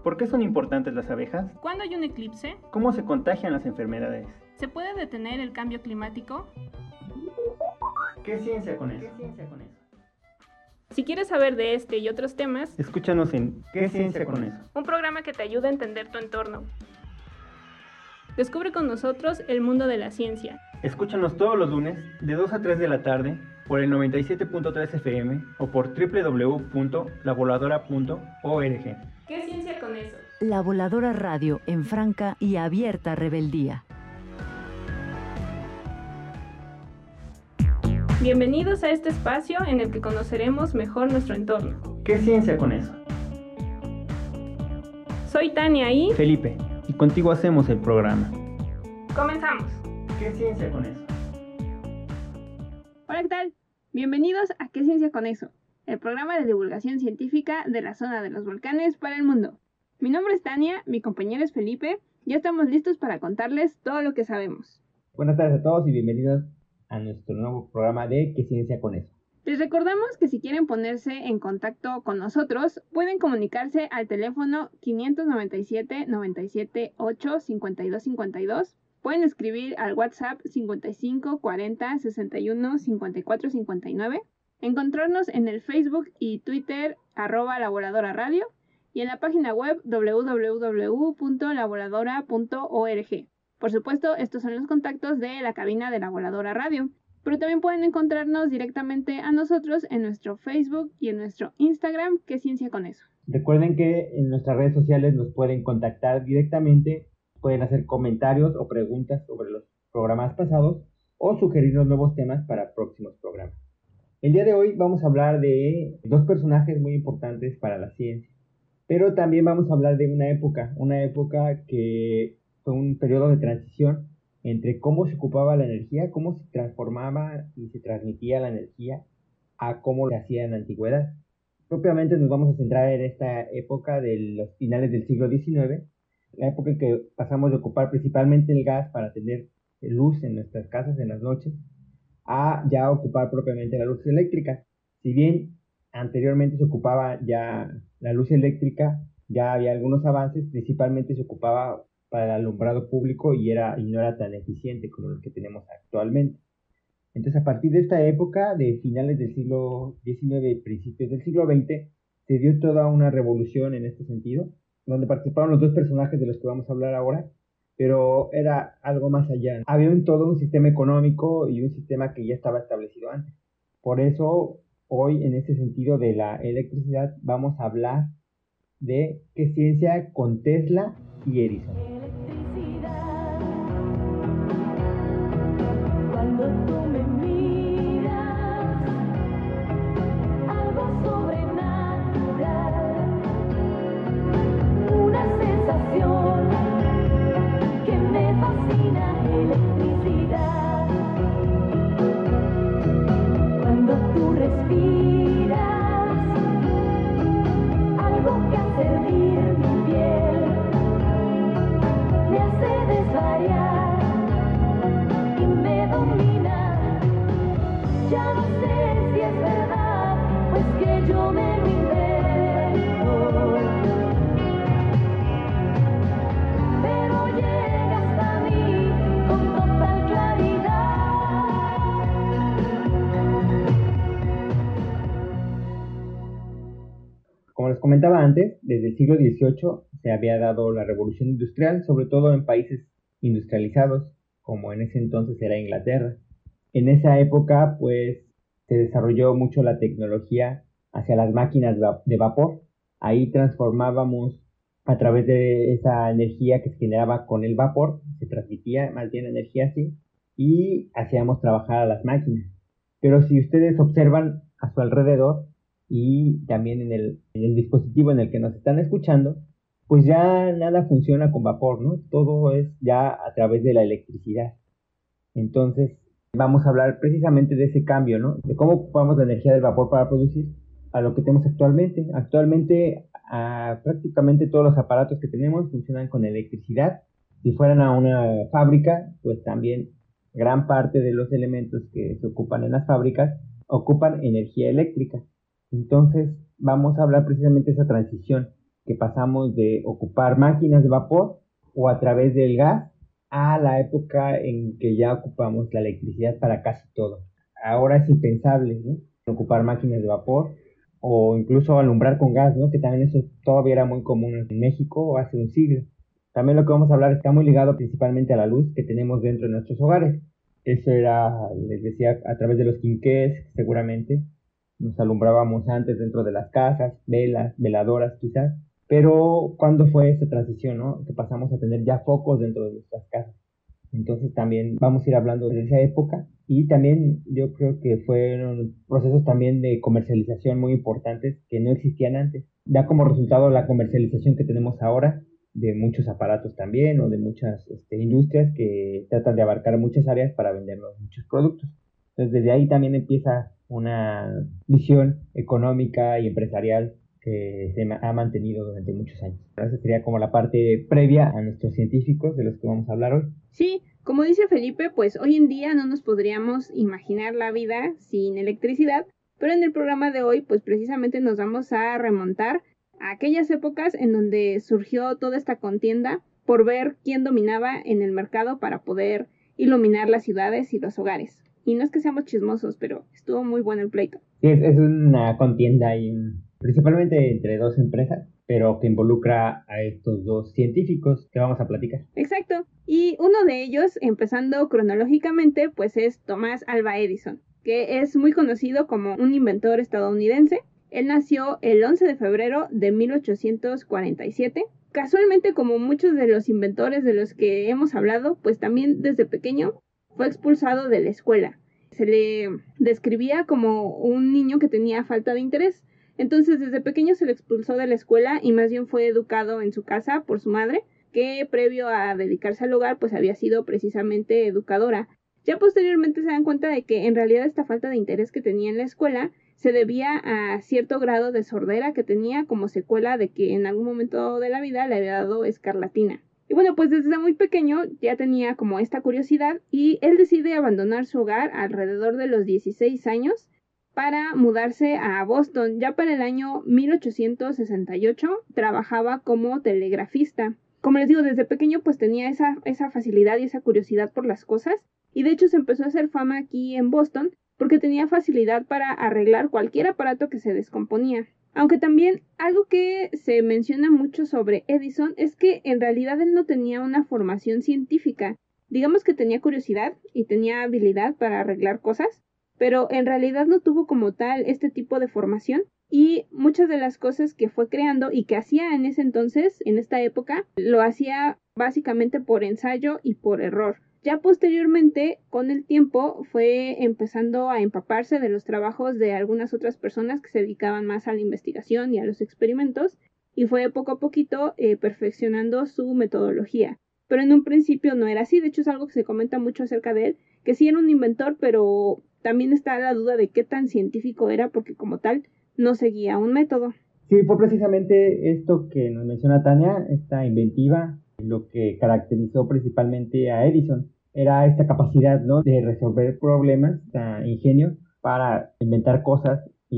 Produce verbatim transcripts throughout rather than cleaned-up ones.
¿Por qué son importantes las abejas? ¿Cuándo hay un eclipse? ¿Cómo se contagian las enfermedades? ¿Se puede detener el cambio climático? ¿Qué ciencia con eso? Si quieres saber de este y otros temas, escúchanos en ¿Qué ciencia con eso? Un programa que te ayuda a entender tu entorno. Descubre con nosotros el mundo de la ciencia. Escúchanos todos los lunes de dos a tres de la tarde por el noventa y siete punto tres F M o por doble u doble u doble u punto la voladora punto org. ¿Qué ciencia con eso? La Voladora Radio en franca y abierta rebeldía. Bienvenidos a este espacio en el que conoceremos mejor nuestro entorno. ¿Qué ciencia con eso? Soy Tania y Felipe, y contigo hacemos el programa. Comenzamos. ¿Qué ciencia con eso? Hola, ¿qué tal? Bienvenidos a ¿Qué ciencia con eso? El programa de divulgación científica de la zona de los volcanes para el mundo. Mi nombre es Tania, mi compañero es Felipe, ya estamos listos para contarles todo lo que sabemos. Buenas tardes a todos y bienvenidos a nuestro nuevo programa de ¿Qué ciencia con eso? Les recordamos que si quieren ponerse en contacto con nosotros, pueden comunicarse al teléfono quinientos noventa y siete, noventa y siete, ocho, cincuenta y dos cincuenta y dos. Pueden escribir al WhatsApp cincuenta y cinco, cuarenta, sesenta y uno, cincuenta y cuatro, cincuenta y nueve. Encontrarnos en el Facebook y Twitter arroba La Voladora Radio y en la página web doble u doble u doble u punto la voladora punto org. Por supuesto, estos son los contactos de la cabina de La Voladora Radio, pero también pueden encontrarnos directamente a nosotros en nuestro Facebook y en nuestro Instagram, ¿Qué ciencia con eso? Recuerden que en nuestras redes sociales nos pueden contactar directamente, pueden hacer comentarios o preguntas sobre los programas pasados o sugerirnos nuevos temas para próximos programas. El día de hoy vamos a hablar de dos personajes muy importantes para la ciencia, pero también vamos a hablar de una época, una época que fue un periodo de transición entre cómo se ocupaba la energía, cómo se transformaba y se transmitía la energía a cómo se hacía en la antigüedad. Propiamente nos vamos a centrar en esta época de los finales del siglo diecinueve, la época en que pasamos de ocupar principalmente el gas para tener luz en nuestras casas en las noches, a ya ocupar propiamente la luz eléctrica. Si bien anteriormente se ocupaba ya la luz eléctrica, ya había algunos avances, principalmente se ocupaba para el alumbrado público y, era, y no era tan eficiente como los que tenemos actualmente. Entonces, a partir de esta época, de finales del siglo diecinueve y principios del siglo veinte, se dio toda una revolución en este sentido, donde participaron los dos personajes de los que vamos a hablar ahora, pero era algo más allá. Había un, todo un sistema económico y un sistema que ya estaba establecido antes. Por eso, hoy, en este sentido de la electricidad, vamos a hablar de qué ciencia con Tesla y Edison. Electricidad, cuando tú me miras, algo sobrenatural, una sensación que me fascina. Electricidad, cuando tú respiras, algo que hace hervir mi piel, me hace desvariar y me domina. Ya no sé si es verdad, pues que yo me lo invento, pero llega hasta mí con total claridad. Como les comentaba antes, desde el siglo dieciocho se había dado la revolución industrial, sobre todo en países industrializados, como en ese entonces era Inglaterra. En esa época, pues, se desarrolló mucho la tecnología hacia las máquinas de vapor. Ahí transformábamos a través de esa energía que se generaba con el vapor, se transmitía más bien energía así, y hacíamos trabajar a las máquinas. Pero si ustedes observan a su alrededor, y también en el, en el dispositivo en el que nos están escuchando, pues ya nada funciona con vapor, ¿no? Todo es ya a través de la electricidad. Entonces, vamos a hablar precisamente de ese cambio, ¿no? De cómo ocupamos la energía del vapor para producir a lo que tenemos actualmente. Actualmente, a prácticamente todos los aparatos que tenemos funcionan con electricidad. Si fueran a una fábrica, pues también gran parte de los elementos que se ocupan en las fábricas ocupan energía eléctrica. Entonces, vamos a hablar precisamente de esa transición que pasamos de ocupar máquinas de vapor o a través del gas a la época en que ya ocupamos la electricidad para casi todo. Ahora es impensable, ¿no?, ocupar máquinas de vapor o incluso alumbrar con gas, ¿no?, que también eso todavía era muy común en México hace un siglo. También lo que vamos a hablar está muy ligado principalmente a la luz que tenemos dentro de nuestros hogares. Eso era, les decía, a través de los quinqués, seguramente. Nos alumbrábamos antes dentro de las casas, velas, veladoras quizás. Pero, ¿cuándo fue esa transición, no?, que pasamos a tener ya focos dentro de nuestras casas? Entonces también vamos a ir hablando de esa época. Y también yo creo que fueron procesos también de comercialización muy importantes que no existían antes. Da como resultado la comercialización que tenemos ahora de muchos aparatos también o de muchas este, industrias que tratan de abarcar muchas áreas para vendernos muchos productos. Entonces desde ahí también empieza una visión económica y empresarial que se ha mantenido durante muchos años. Esa sería como la parte previa a nuestros científicos de los que vamos a hablar hoy. Sí, como dice Felipe, pues hoy en día no nos podríamos imaginar la vida sin electricidad, pero en el programa de hoy pues precisamente nos vamos a remontar a aquellas épocas en donde surgió toda esta contienda por ver quién dominaba en el mercado para poder iluminar las ciudades y los hogares. Y no es que seamos chismosos, pero estuvo muy bueno el pleito. Sí, es, es una contienda ahí, principalmente entre dos empresas, pero que involucra a estos dos científicos que vamos a platicar. Exacto. Y uno de ellos, empezando cronológicamente, pues es Thomas Alva Edison, que es muy conocido como un inventor estadounidense. Él nació el once de febrero de mil ochocientos cuarenta y siete. Casualmente, como muchos de los inventores de los que hemos hablado, pues también desde pequeño fue expulsado de la escuela. Se le describía como un niño que tenía falta de interés. Entonces, desde pequeño se le expulsó de la escuela y más bien fue educado en su casa por su madre, que previo a dedicarse al hogar, pues había sido precisamente educadora. Ya posteriormente se dan cuenta de que en realidad esta falta de interés que tenía en la escuela se debía a cierto grado de sordera que tenía como secuela de que en algún momento de la vida le había dado escarlatina. Y bueno, pues desde muy pequeño ya tenía como esta curiosidad y él decide abandonar su hogar alrededor de los dieciséis años para mudarse a Boston. Ya para el año mil ochocientos sesenta y ocho trabajaba como telegrafista. Como les digo, desde pequeño pues tenía esa, esa facilidad y esa curiosidad por las cosas y de hecho se empezó a hacer fama aquí en Boston porque tenía facilidad para arreglar cualquier aparato que se descomponía. Aunque también algo que se menciona mucho sobre Edison es que en realidad él no tenía una formación científica. Digamos que tenía curiosidad y tenía habilidad para arreglar cosas, pero en realidad no tuvo como tal este tipo de formación y muchas de las cosas que fue creando y que hacía en ese entonces, en esta época, lo hacía básicamente por ensayo y por error. Ya posteriormente, con el tiempo, fue empezando a empaparse de los trabajos de algunas otras personas que se dedicaban más a la investigación y a los experimentos, y fue poco a poquito eh, perfeccionando su metodología. Pero en un principio no era así, de hecho es algo que se comenta mucho acerca de él, que sí era un inventor, pero también está la duda de qué tan científico era, porque como tal no seguía un método. Sí, fue precisamente esto que nos menciona Tania, esta inventiva, lo que caracterizó principalmente a Edison. Era esta capacidad, ¿no?, de resolver problemas, este ingenio para inventar cosas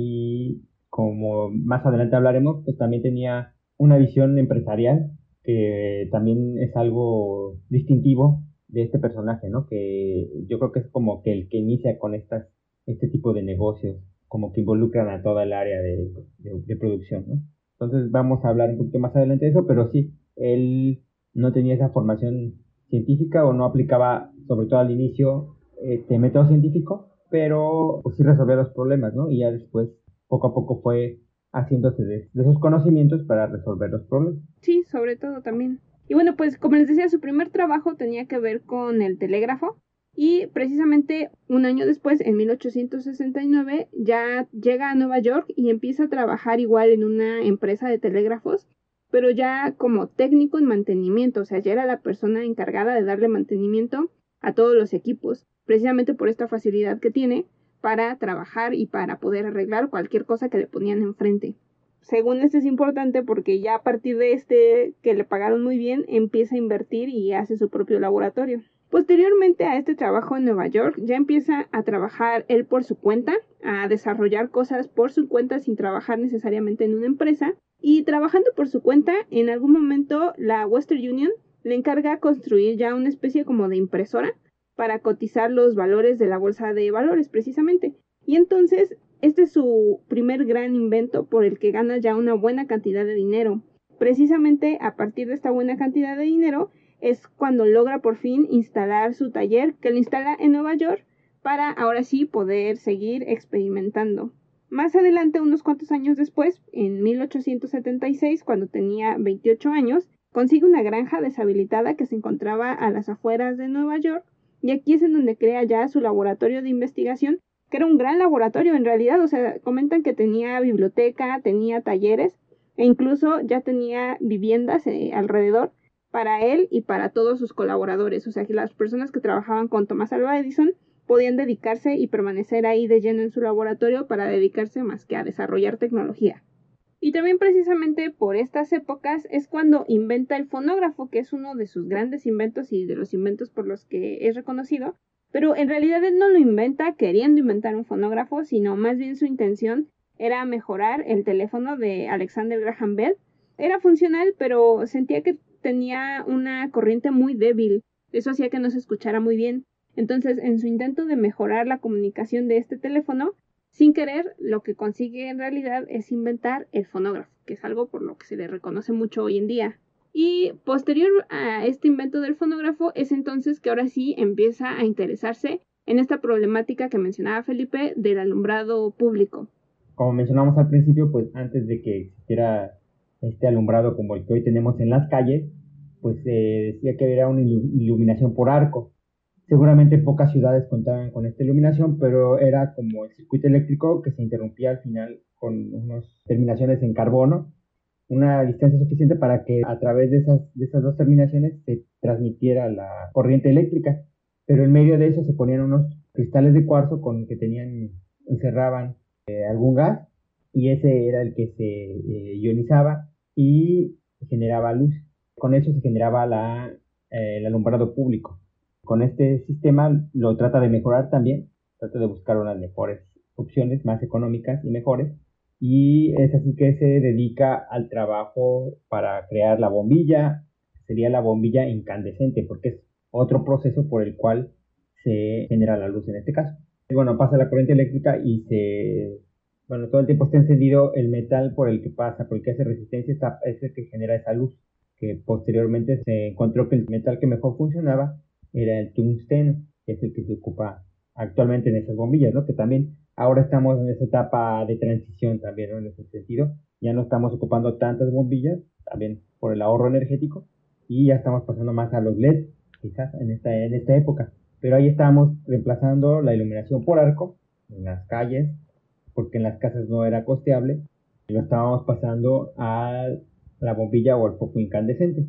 y, como más adelante hablaremos, pues también tenía una visión empresarial que también es algo distintivo de este personaje, ¿no?, que yo creo que es como que el que inicia con estas, este tipo de negocios, como que involucran a toda el área de, de, de producción, ¿no? Entonces vamos a hablar un poquito más adelante de eso, pero sí, él no tenía esa formación científica o no aplicaba, sobre todo al inicio, este método científico, pero pues sí resolvía los problemas, ¿no? Y ya después, poco a poco fue haciéndose de, de esos conocimientos para resolver los problemas. Sí, sobre todo también. Y bueno, pues como les decía, su primer trabajo tenía que ver con el telégrafo. Y precisamente un año después, en mil ochocientos sesenta y nueve, ya llega a Nueva York y empieza a trabajar igual en una empresa de telégrafos, pero ya como técnico en mantenimiento, o sea, ya era la persona encargada de darle mantenimiento a todos los equipos, precisamente por esta facilidad que tiene para trabajar y para poder arreglar cualquier cosa que le ponían enfrente. Según este es importante porque ya a partir de este, que le pagaron muy bien, empieza a invertir y hace su propio laboratorio. Posteriormente a este trabajo en Nueva York, ya empieza a trabajar él por su cuenta, a desarrollar cosas por su cuenta sin trabajar necesariamente en una empresa. Y trabajando por su cuenta, en algún momento la Western Union le encarga construir ya una especie como de impresora para cotizar los valores de la bolsa de valores precisamente. Y entonces, este es su primer gran invento por el que gana ya una buena cantidad de dinero. Precisamente a partir de esta buena cantidad de dinero es cuando logra por fin instalar su taller, que lo instala en Nueva York, para ahora sí poder seguir experimentando. Más adelante, unos cuantos años después, en mil ochocientos setenta y seis, cuando tenía veintiocho años, consigue una granja deshabilitada que se encontraba a las afueras de Nueva York, y aquí es en donde crea ya su laboratorio de investigación, que era un gran laboratorio en realidad. O sea, comentan que tenía biblioteca, tenía talleres, e incluso ya tenía viviendas eh, alrededor para él y para todos sus colaboradores. O sea, que las personas que trabajaban con Thomas Alva Edison podían dedicarse y permanecer ahí de lleno en su laboratorio para dedicarse más que a desarrollar tecnología. Y también precisamente por estas épocas es cuando inventa el fonógrafo, que es uno de sus grandes inventos y de los inventos por los que es reconocido, pero en realidad él no lo inventa queriendo inventar un fonógrafo, sino más bien su intención era mejorar el teléfono de Alexander Graham Bell. Era funcional, pero sentía que tenía una corriente muy débil, eso hacía que no se escuchara muy bien. Entonces, en su intento de mejorar la comunicación de este teléfono, sin querer, lo que consigue en realidad es inventar el fonógrafo, que es algo por lo que se le reconoce mucho hoy en día. Y posterior a este invento del fonógrafo es entonces que ahora sí empieza a interesarse en esta problemática que mencionaba Felipe del alumbrado público. Como mencionamos al principio, pues antes de que existiera este alumbrado como el que hoy tenemos en las calles, pues se eh, decía que era una iluminación por arco. Seguramente pocas ciudades contaban con esta iluminación, pero era como el circuito eléctrico que se interrumpía al final con unas terminaciones en carbono, una distancia suficiente para que a través de esas, de esas dos terminaciones se transmitiera la corriente eléctrica. Pero en medio de eso se ponían unos cristales de cuarzo con que tenían, encerraban eh, algún gas, y ese era el que se eh, ionizaba y generaba luz. Con eso se generaba la, eh, el alumbrado público. Con este sistema lo trata de mejorar también, trata de buscar unas mejores opciones, más económicas y mejores, y es así que se dedica al trabajo para crear la bombilla. Sería la bombilla incandescente, porque es otro proceso por el cual se genera la luz en este caso. Y bueno, pasa la corriente eléctrica y se, bueno, todo el tiempo está encendido el metal por el que pasa, por el que hace resistencia, está, es el que genera esa luz, que posteriormente se encontró que el metal que mejor funcionaba era el tungsteno, que es el que se ocupa actualmente en esas bombillas, ¿no? Que también ahora estamos en esa etapa de transición también, ¿no? En ese sentido, ya no estamos ocupando tantas bombillas, también por el ahorro energético, y ya estamos pasando más a los L E D, quizás en esta, en esta época. Pero ahí estamos reemplazando la iluminación por arco en las calles, porque en las casas no era costeable, y lo estábamos pasando a la bombilla o al foco incandescente.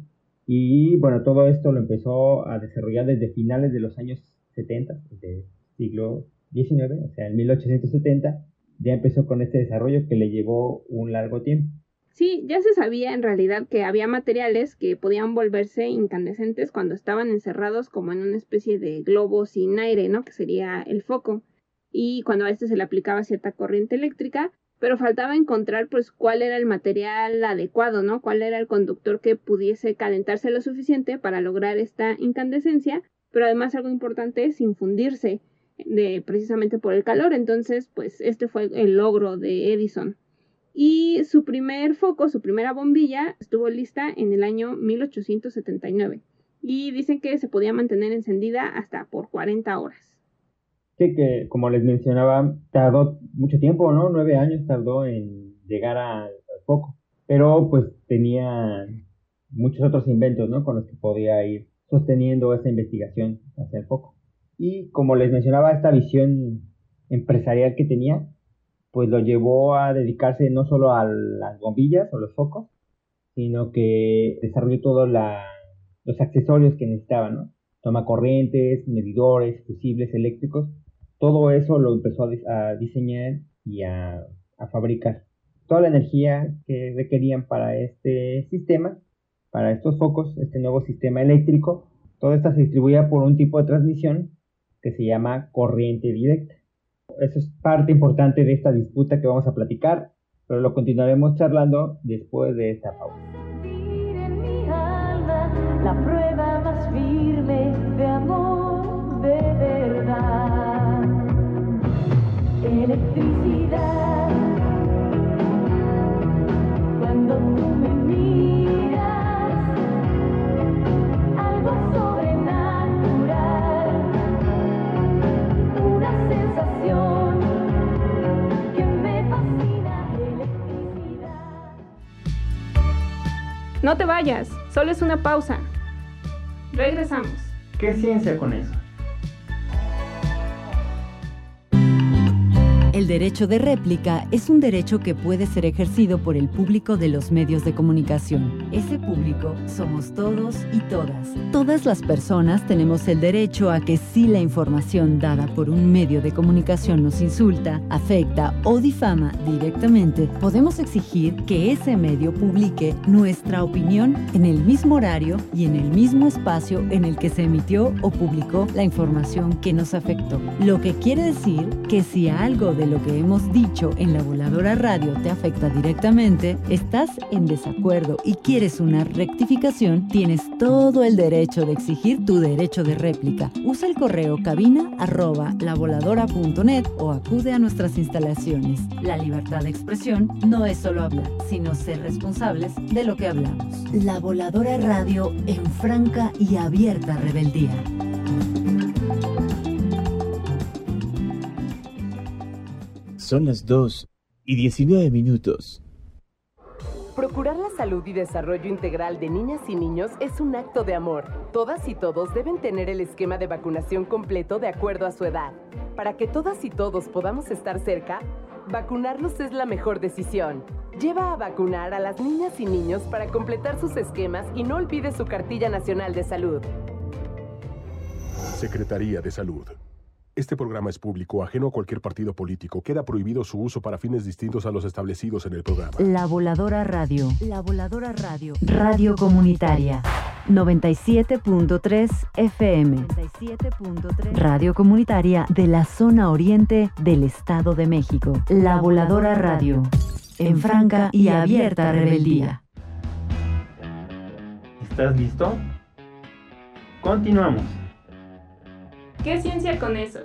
Y bueno, todo esto lo empezó a desarrollar desde finales de los años setenta, del siglo diecinueve, o sea, en mil ochocientos setenta, ya empezó con este desarrollo que le llevó un largo tiempo. Sí, ya se sabía en realidad que había materiales que podían volverse incandescentes cuando estaban encerrados como en una especie de globo sin aire, ¿no? Que sería el foco. Y cuando a este se le aplicaba cierta corriente eléctrica, pero faltaba encontrar pues cuál era el material adecuado, ¿no? Cuál era el conductor que pudiese calentarse lo suficiente para lograr esta incandescencia, pero además algo importante, sin fundirse de, precisamente por el calor. Entonces, pues este fue el logro de Edison. Y su primer foco, su primera bombilla, estuvo lista en el año mil ochocientos setenta y nueve. Y dicen que se podía mantener encendida hasta por cuarenta horas. Sí, que como les mencionaba, tardó mucho tiempo, ¿no? Nueve años tardó en llegar al, al foco, pero pues tenía muchos otros inventos, ¿no? Con los que podía ir sosteniendo esa investigación hacia el foco. Y como les mencionaba, esta visión empresarial que tenía, pues lo llevó a dedicarse no solo a las bombillas o los focos, sino que desarrolló todos los accesorios que necesitaba, ¿no? Tomacorrientes, medidores, fusibles eléctricos. Todo eso lo empezó a, a diseñar y a, a fabricar. Toda la energía que requerían para este sistema, para estos focos, este nuevo sistema eléctrico, toda esta se distribuía por un tipo de transmisión que se llama corriente directa. Eso es parte importante de esta disputa que vamos a platicar. pero lo continuaremos charlando después de esta pausa. Sentir en mi alma la prueba más firme de amor de verdad. Electricidad. Cuando tú me miras, algo sobrenatural, una sensación que me fascina. Electricidad. No te vayas, solo es una pausa. Regresamos. ¿Qué ciencia con eso? El derecho de réplica es un derecho que puede ser ejercido por el público de los medios de comunicación. Ese público somos todos y todas. Todas las personas tenemos el derecho a que si la información dada por un medio de comunicación nos insulta, afecta o difama directamente, podemos exigir que ese medio publique nuestra opinión en el mismo horario y en el mismo espacio en el que se emitió o publicó la información que nos afectó. Lo que quiere decir que si algo de lo que hemos dicho en La Voladora Radio te afecta directamente, estás en desacuerdo y quieres una rectificación, tienes todo el derecho de exigir tu derecho de réplica. Usa el correo cabina arroba lavoladora punto net o acude a nuestras instalaciones. La libertad de expresión no es solo hablar, sino ser responsables de lo que hablamos. La Voladora Radio en franca y abierta rebeldía. Son las dos y diecinueve minutos. Procurar la salud y desarrollo integral de niñas y niños es un acto de amor. Todas y todos deben tener el esquema de vacunación completo de acuerdo a su edad. Para que todas y todos podamos estar cerca, vacunarlos es la mejor decisión. Lleva a vacunar a las niñas y niños para completar sus esquemas y no olvide su cartilla nacional de salud. Secretaría de Salud. Este programa es público, ajeno a cualquier partido político. Queda prohibido su uso para fines distintos a los establecidos en el programa. La Voladora Radio. La Voladora Radio. Radio comunitaria. noventa y siete punto tres F M. noventa y siete punto tres. Radio comunitaria de la zona oriente del Estado de México. La Voladora Radio. En franca y abierta rebeldía. ¿Estás listo? Continuamos. ¿Qué ciencia con eso?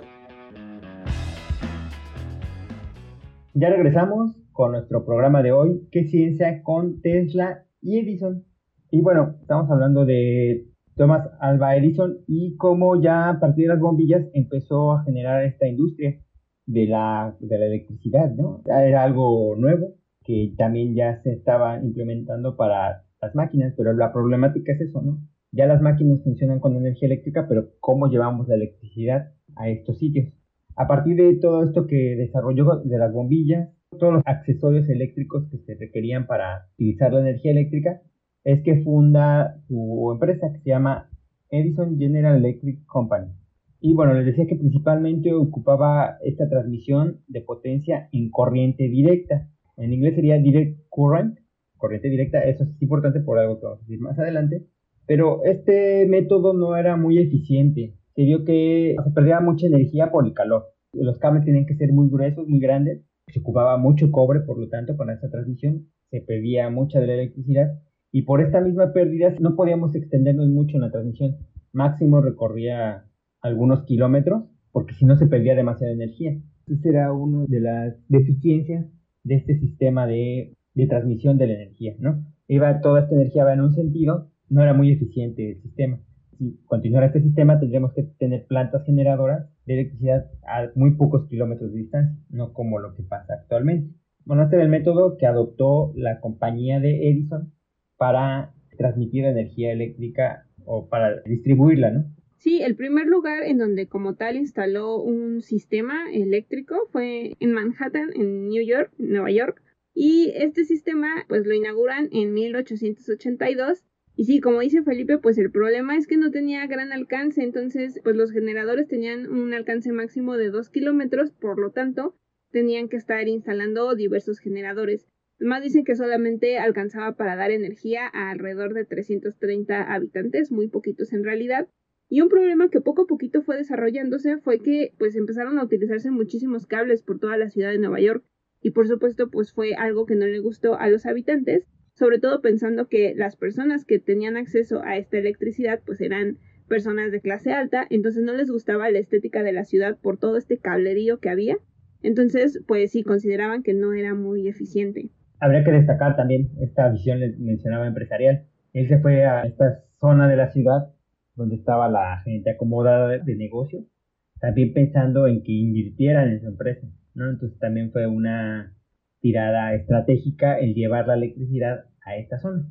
Ya regresamos con nuestro programa de hoy, ¿Qué ciencia con Tesla y Edison? Y bueno, estamos hablando de Thomas Alva Edison y cómo ya a partir de las bombillas empezó a generar esta industria de la, de la electricidad, ¿no? Ya era algo nuevo que también ya se estaba implementando para las máquinas, pero la problemática es eso, ¿no? Ya las máquinas funcionan con energía eléctrica, pero ¿cómo llevamos la electricidad a estos sitios? A partir de todo esto que desarrolló de las bombillas, todos los accesorios eléctricos que se requerían para utilizar la energía eléctrica, es que funda su empresa que se llama Edison General Electric Company. Y bueno, les decía que principalmente ocupaba esta transmisión de potencia en corriente directa. En inglés sería direct current, corriente directa. Eso es importante por algo que vamos a decir más adelante. Pero este método no era muy eficiente. Se vio que se perdía mucha energía por el calor. Los cables tenían que ser muy gruesos, muy grandes. Se ocupaba mucho cobre, por lo tanto, para esta transmisión. Se perdía mucha de la electricidad. Y por esta misma pérdida no podíamos extendernos mucho en la transmisión. Máximo recorría algunos kilómetros, porque si no se perdía demasiada energía. Esa era una de las deficiencias de este sistema de, de transmisión de la energía, ¿no? Iba, toda esta energía va en un sentido. No era muy eficiente el sistema. Si continuara este sistema, tendríamos que tener plantas generadoras de electricidad a muy pocos kilómetros de distancia, no como lo que pasa actualmente. Bueno, este era el método que adoptó la compañía de Edison para transmitir energía eléctrica o para distribuirla, ¿no? Sí, el primer lugar en donde como tal instaló un sistema eléctrico fue en Manhattan, en New York, Nueva York. Y este sistema pues lo inauguran en mil ochocientos ochenta y dos. Y sí, como dice Felipe, pues el problema es que no tenía gran alcance, entonces pues los generadores tenían un alcance máximo de dos kilómetros, por lo tanto tenían que estar instalando diversos generadores. Además dicen que solamente alcanzaba para dar energía a alrededor de trescientos treinta habitantes, muy poquitos en realidad. Y un problema que poco a poquito fue desarrollándose fue que pues empezaron a utilizarse muchísimos cables por toda la ciudad de Nueva York. y por supuesto pues fue algo que no le gustó a los habitantes, sobre todo pensando que las personas que tenían acceso a esta electricidad pues eran personas de clase alta, entonces no les gustaba la estética de la ciudad por todo este cablerío que había, entonces pues sí consideraban que no era muy eficiente. Habría que destacar también esta visión, les mencionaba, empresarial. Él se fue a esta zona de la ciudad donde estaba la gente acomodada de, de negocios, también pensando en que invirtieran en su empresa, ¿no? Entonces también fue una tirada estratégica el llevar la electricidad a esta zona.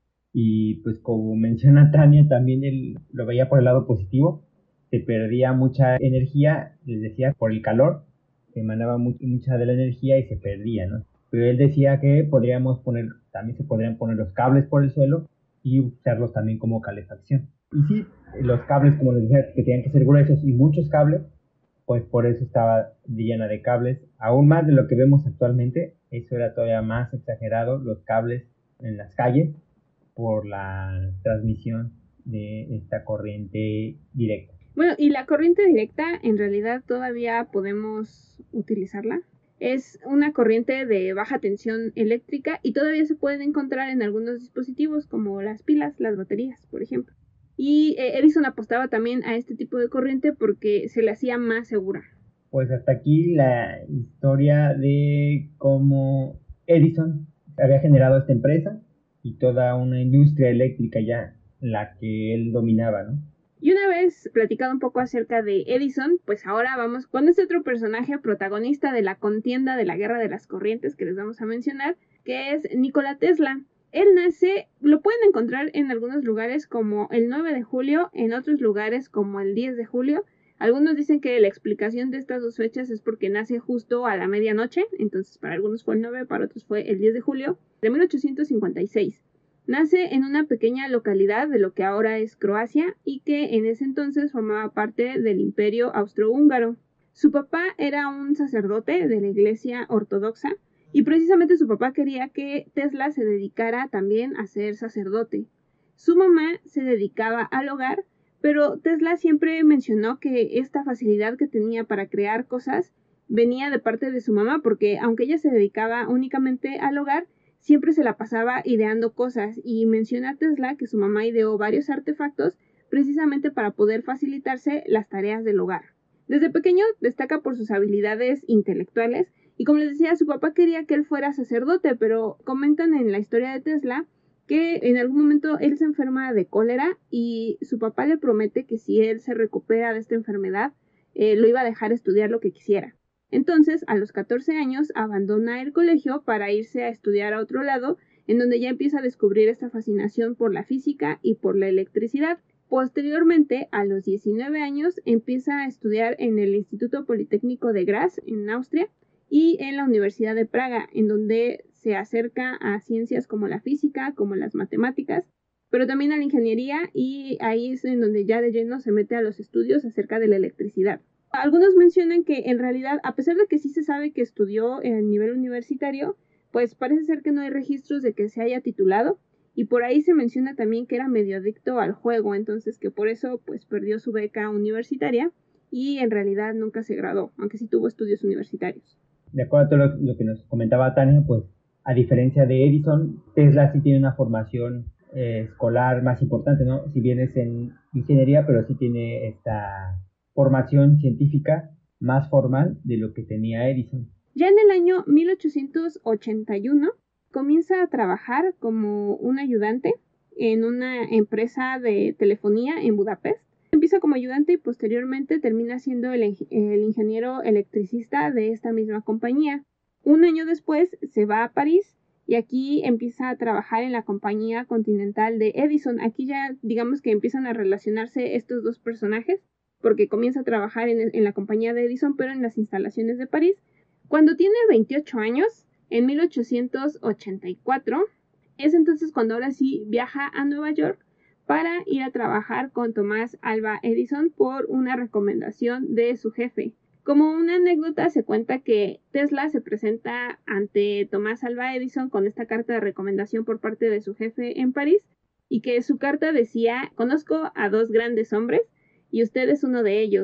Y pues como menciona Tania, también él lo veía por el lado positivo, se perdía mucha energía, les decía, por el calor, se emanaba much- mucha de la energía y se perdía, ¿no? Pero él decía que podríamos poner, también se podrían poner los cables por el suelo y usarlos también como calefacción. Y sí, los cables, como les decía, que tenían que ser gruesos y muchos cables, pues por eso estaba llena de cables, aún más de lo que vemos actualmente. Eso era todavía más exagerado, los cables en las calles, por la transmisión de esta corriente directa. Bueno, y la corriente directa en realidad todavía podemos utilizarla. Es una corriente de baja tensión eléctrica y todavía se pueden encontrar en algunos dispositivos como las pilas, las baterías, por ejemplo. Y eh, Edison apostaba también a este tipo de corriente porque se le hacía más segura. Pues hasta aquí la historia de cómo Edison había generado esta empresa y toda una industria eléctrica ya, la que él dominaba, ¿no? Y una vez platicado un poco acerca de Edison, pues ahora vamos con este otro personaje protagonista de la contienda de la Guerra de las Corrientes que les vamos a mencionar, que es Nikola Tesla. Él nace, lo pueden encontrar en algunos lugares como el nueve de julio, en otros lugares como el diez de julio. Algunos dicen que la explicación de estas dos fechas es porque nace justo a la medianoche, entonces para algunos fue el nueve, para otros fue el diez de julio de mil ochocientos cincuenta y seis. Nace en una pequeña localidad de lo que ahora es Croacia y que en ese entonces formaba parte del Imperio Austrohúngaro. Su papá era un sacerdote de la Iglesia Ortodoxa y precisamente su papá quería que Tesla se dedicara también a ser sacerdote. Su mamá se dedicaba al hogar, pero Tesla siempre mencionó que esta facilidad que tenía para crear cosas venía de parte de su mamá, porque aunque ella se dedicaba únicamente al hogar, siempre se la pasaba ideando cosas, y menciona Tesla que su mamá ideó varios artefactos precisamente para poder facilitarse las tareas del hogar. Desde pequeño destaca por sus habilidades intelectuales y, como les decía, su papá quería que él fuera sacerdote, pero comentan en la historia de Tesla que en algún momento él se enferma de cólera y su papá le promete que si él se recupera de esta enfermedad, eh, lo iba a dejar estudiar lo que quisiera. Entonces, a los catorce años, abandona el colegio para irse a estudiar a otro lado, en donde ya empieza a descubrir esta fascinación por la física y por la electricidad. Posteriormente, a los diecinueve años, empieza a estudiar en el Instituto Politécnico de Graz, en Austria, y en la Universidad de Praga, en donde se acerca a ciencias como la física, como las matemáticas, pero también a la ingeniería, y ahí es en donde ya de lleno se mete a los estudios acerca de la electricidad. Algunos mencionan que en realidad, a pesar de que sí se sabe que estudió en nivel universitario, pues parece ser que no hay registros de que se haya titulado, y por ahí se menciona también que era medio adicto al juego, entonces que por eso pues perdió su beca universitaria y en realidad nunca se graduó, aunque sí tuvo estudios universitarios. De acuerdo a todo lo, lo que nos comentaba Tania, pues a diferencia de Edison, Tesla sí tiene una formación eh, escolar más importante, ¿no? Si bien es en ingeniería, pero sí tiene esta formación científica más formal de lo que tenía Edison. Ya en el año mil ochocientos ochenta y uno comienza a trabajar como un ayudante en una empresa de telefonía en Budapest. Empieza como ayudante y posteriormente termina siendo el, el ingeniero electricista de esta misma compañía. Un año después se va a París y aquí empieza a trabajar en la compañía continental de Edison. Aquí ya digamos que empiezan a relacionarse estos dos personajes, porque comienza a trabajar en, en la compañía de Edison, pero en las instalaciones de París. Cuando tiene veintiocho años, en mil ochocientos ochenta y cuatro, es entonces cuando ahora sí viaja a Nueva York para ir a trabajar con Tomás Alva Edison por una recomendación de su jefe. Como una anécdota se cuenta que Tesla se presenta ante Tomás Alva Edison con esta carta de recomendación por parte de su jefe en París y que su carta decía: conozco a dos grandes hombres y usted es uno de ellos.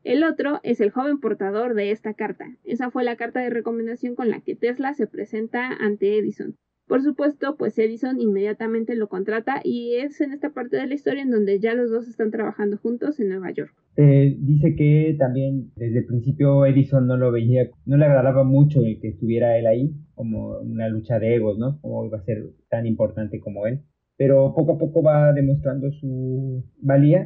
El otro es el joven portador de esta carta. Esa fue la carta de recomendación con la que Tesla se presenta ante Edison. Por supuesto, pues Edison inmediatamente lo contrata y es en esta parte de la historia en donde ya los dos están trabajando juntos en Nueva York. Eh, dice que también desde el principio Edison no lo veía, no le agradaba mucho el que estuviera él ahí, como una lucha de egos, ¿no? Cómo iba a ser tan importante como él. Pero poco a poco va demostrando su valía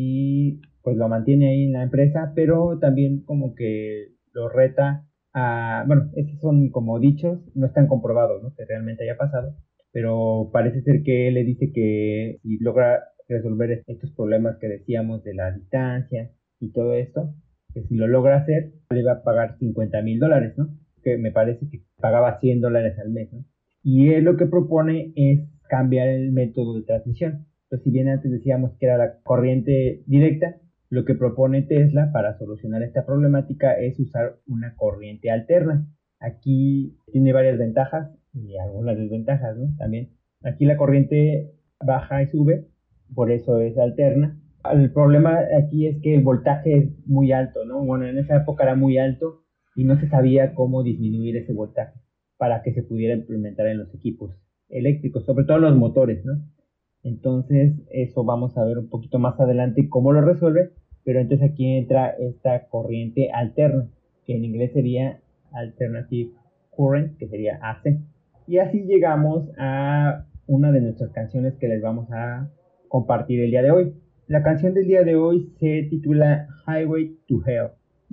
y pues lo mantiene ahí en la empresa, pero también como que lo reta a, bueno, estos son como dichos, no están comprobados, ¿no? Que realmente haya pasado, pero parece ser que él le dice que si logra resolver estos problemas que decíamos de la distancia y todo esto, que si lo logra hacer, le va a pagar cincuenta mil dólares, ¿no? Que me parece que pagaba cien dólares al mes, ¿no? Y él lo que propone es cambiar el método de transmisión. Entonces, si bien antes decíamos que era la corriente directa, lo que propone Tesla para solucionar esta problemática es usar una corriente alterna. Aquí tiene varias ventajas y algunas desventajas, ¿no? También aquí la corriente baja y sube, por eso es alterna. El problema aquí es que el voltaje es muy alto, ¿no? Bueno, en esa época era muy alto y no se sabía cómo disminuir ese voltaje para que se pudiera implementar en los equipos eléctricos, sobre todo los motores, ¿no? Entonces, eso vamos a ver un poquito más adelante cómo lo resuelve, pero entonces aquí entra esta corriente alterna, que en inglés sería Alternative Current, que sería A C. Y así llegamos a una de nuestras canciones que les vamos a compartir el día de hoy. La canción del día de hoy se titula Highway to Hell,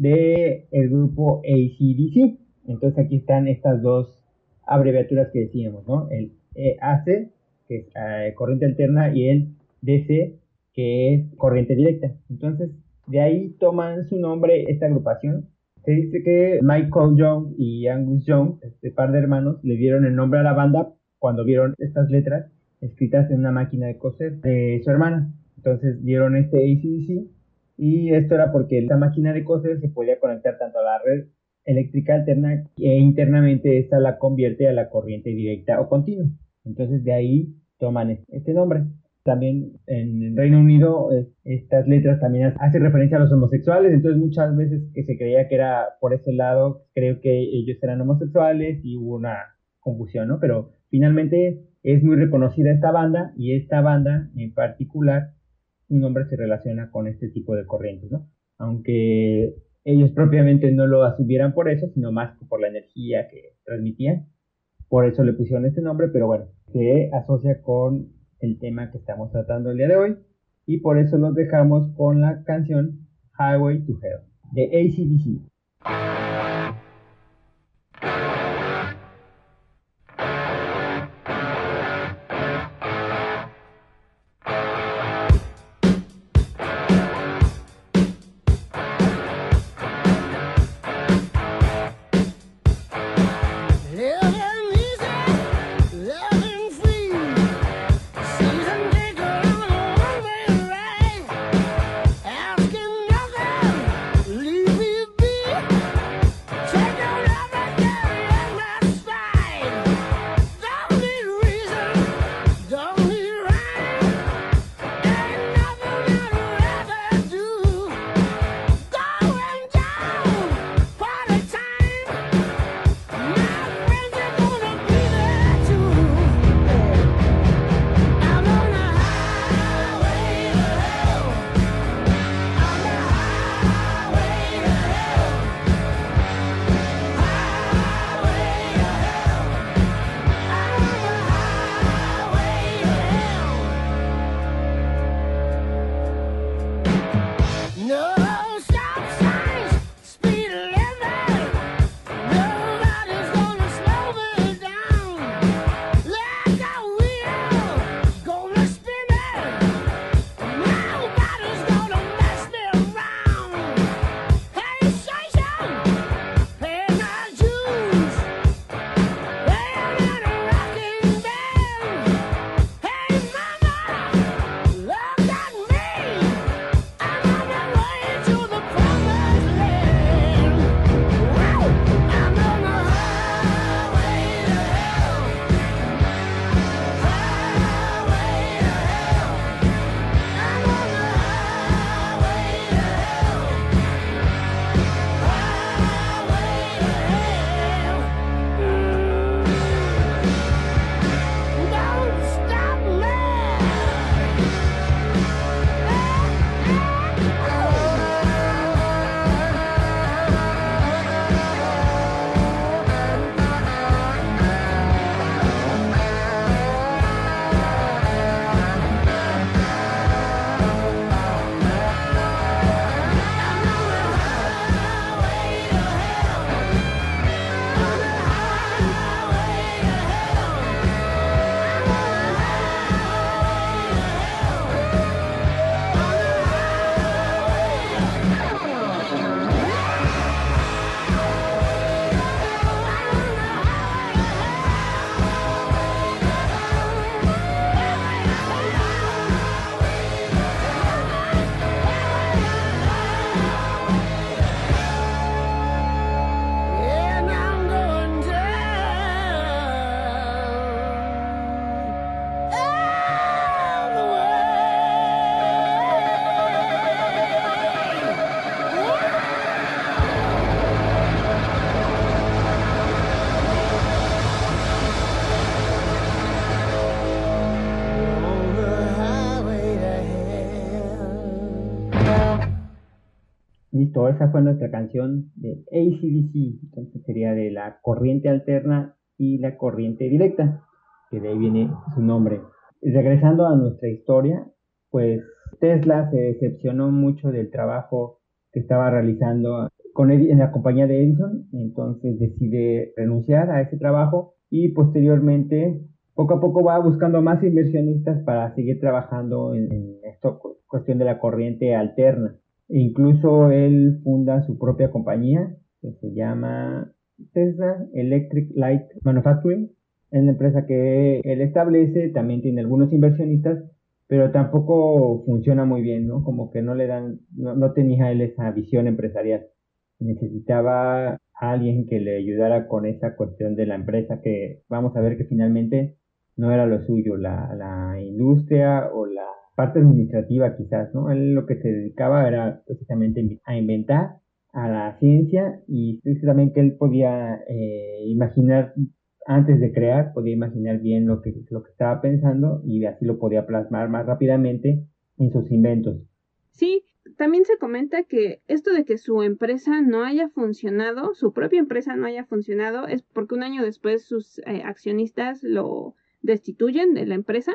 de el grupo A C D C. Entonces aquí están estas dos abreviaturas que decíamos, ¿no? El A C, que es eh, corriente alterna, y el D C, que es corriente directa. Entonces, de ahí toman su nombre esta agrupación. Se dice que Michael Young y Angus Young, este par de hermanos, le dieron el nombre a la banda cuando vieron estas letras escritas en una máquina de coser de su hermana. Entonces dieron este A C D C, y esto era porque esta máquina de coser se podía conectar tanto a la red eléctrica alterna e internamente esta la convierte a la corriente directa o continua. Entonces de ahí toman este nombre. También en el Reino Unido estas letras también hacen referencia a los homosexuales, entonces muchas veces que se creía que era por ese lado, creo que ellos eran homosexuales y hubo una confusión, ¿no? Pero finalmente es muy reconocida esta banda, y esta banda en particular, su nombre se relaciona con este tipo de corrientes, ¿no? Aunque ellos propiamente no lo asumieran por eso, sino más que por la energía que transmitían. Por eso le pusieron este nombre, pero bueno, se asocia con el tema que estamos tratando el día de hoy, y por eso los dejamos con la canción Highway to Hell de A C D C. Asking nothing, leave me be. Listo, esa fue nuestra canción de A C D C, entonces sería de la corriente alterna y la corriente directa, que de ahí viene su nombre. Y regresando a nuestra historia, pues Tesla se decepcionó mucho del trabajo que estaba realizando con Edi- en la compañía de Edison, entonces decide renunciar a ese trabajo y posteriormente poco a poco va buscando más inversionistas para seguir trabajando en, en esta cu- cuestión de la corriente alterna. E incluso él funda su propia compañía que se llama Tesla Electric Light Manufacturing. Es la empresa que él establece, también tiene algunos inversionistas, pero tampoco funciona muy bien, ¿no? Como que no le dan, no, no tenía él esa visión empresarial. Necesitaba a alguien que le ayudara con esa cuestión de la empresa, que vamos a ver que finalmente no era lo suyo, la, la industria o la parte administrativa quizás, ¿no? Él lo que se dedicaba era precisamente a inventar, a la ciencia, y precisamente que él podía eh, imaginar antes de crear, podía imaginar bien lo que, lo que estaba pensando y así lo podía plasmar más rápidamente en sus inventos. Sí, también se comenta que esto de que su empresa no haya funcionado, su propia empresa no haya funcionado, es porque un año después sus eh, accionistas lo destituyen de la empresa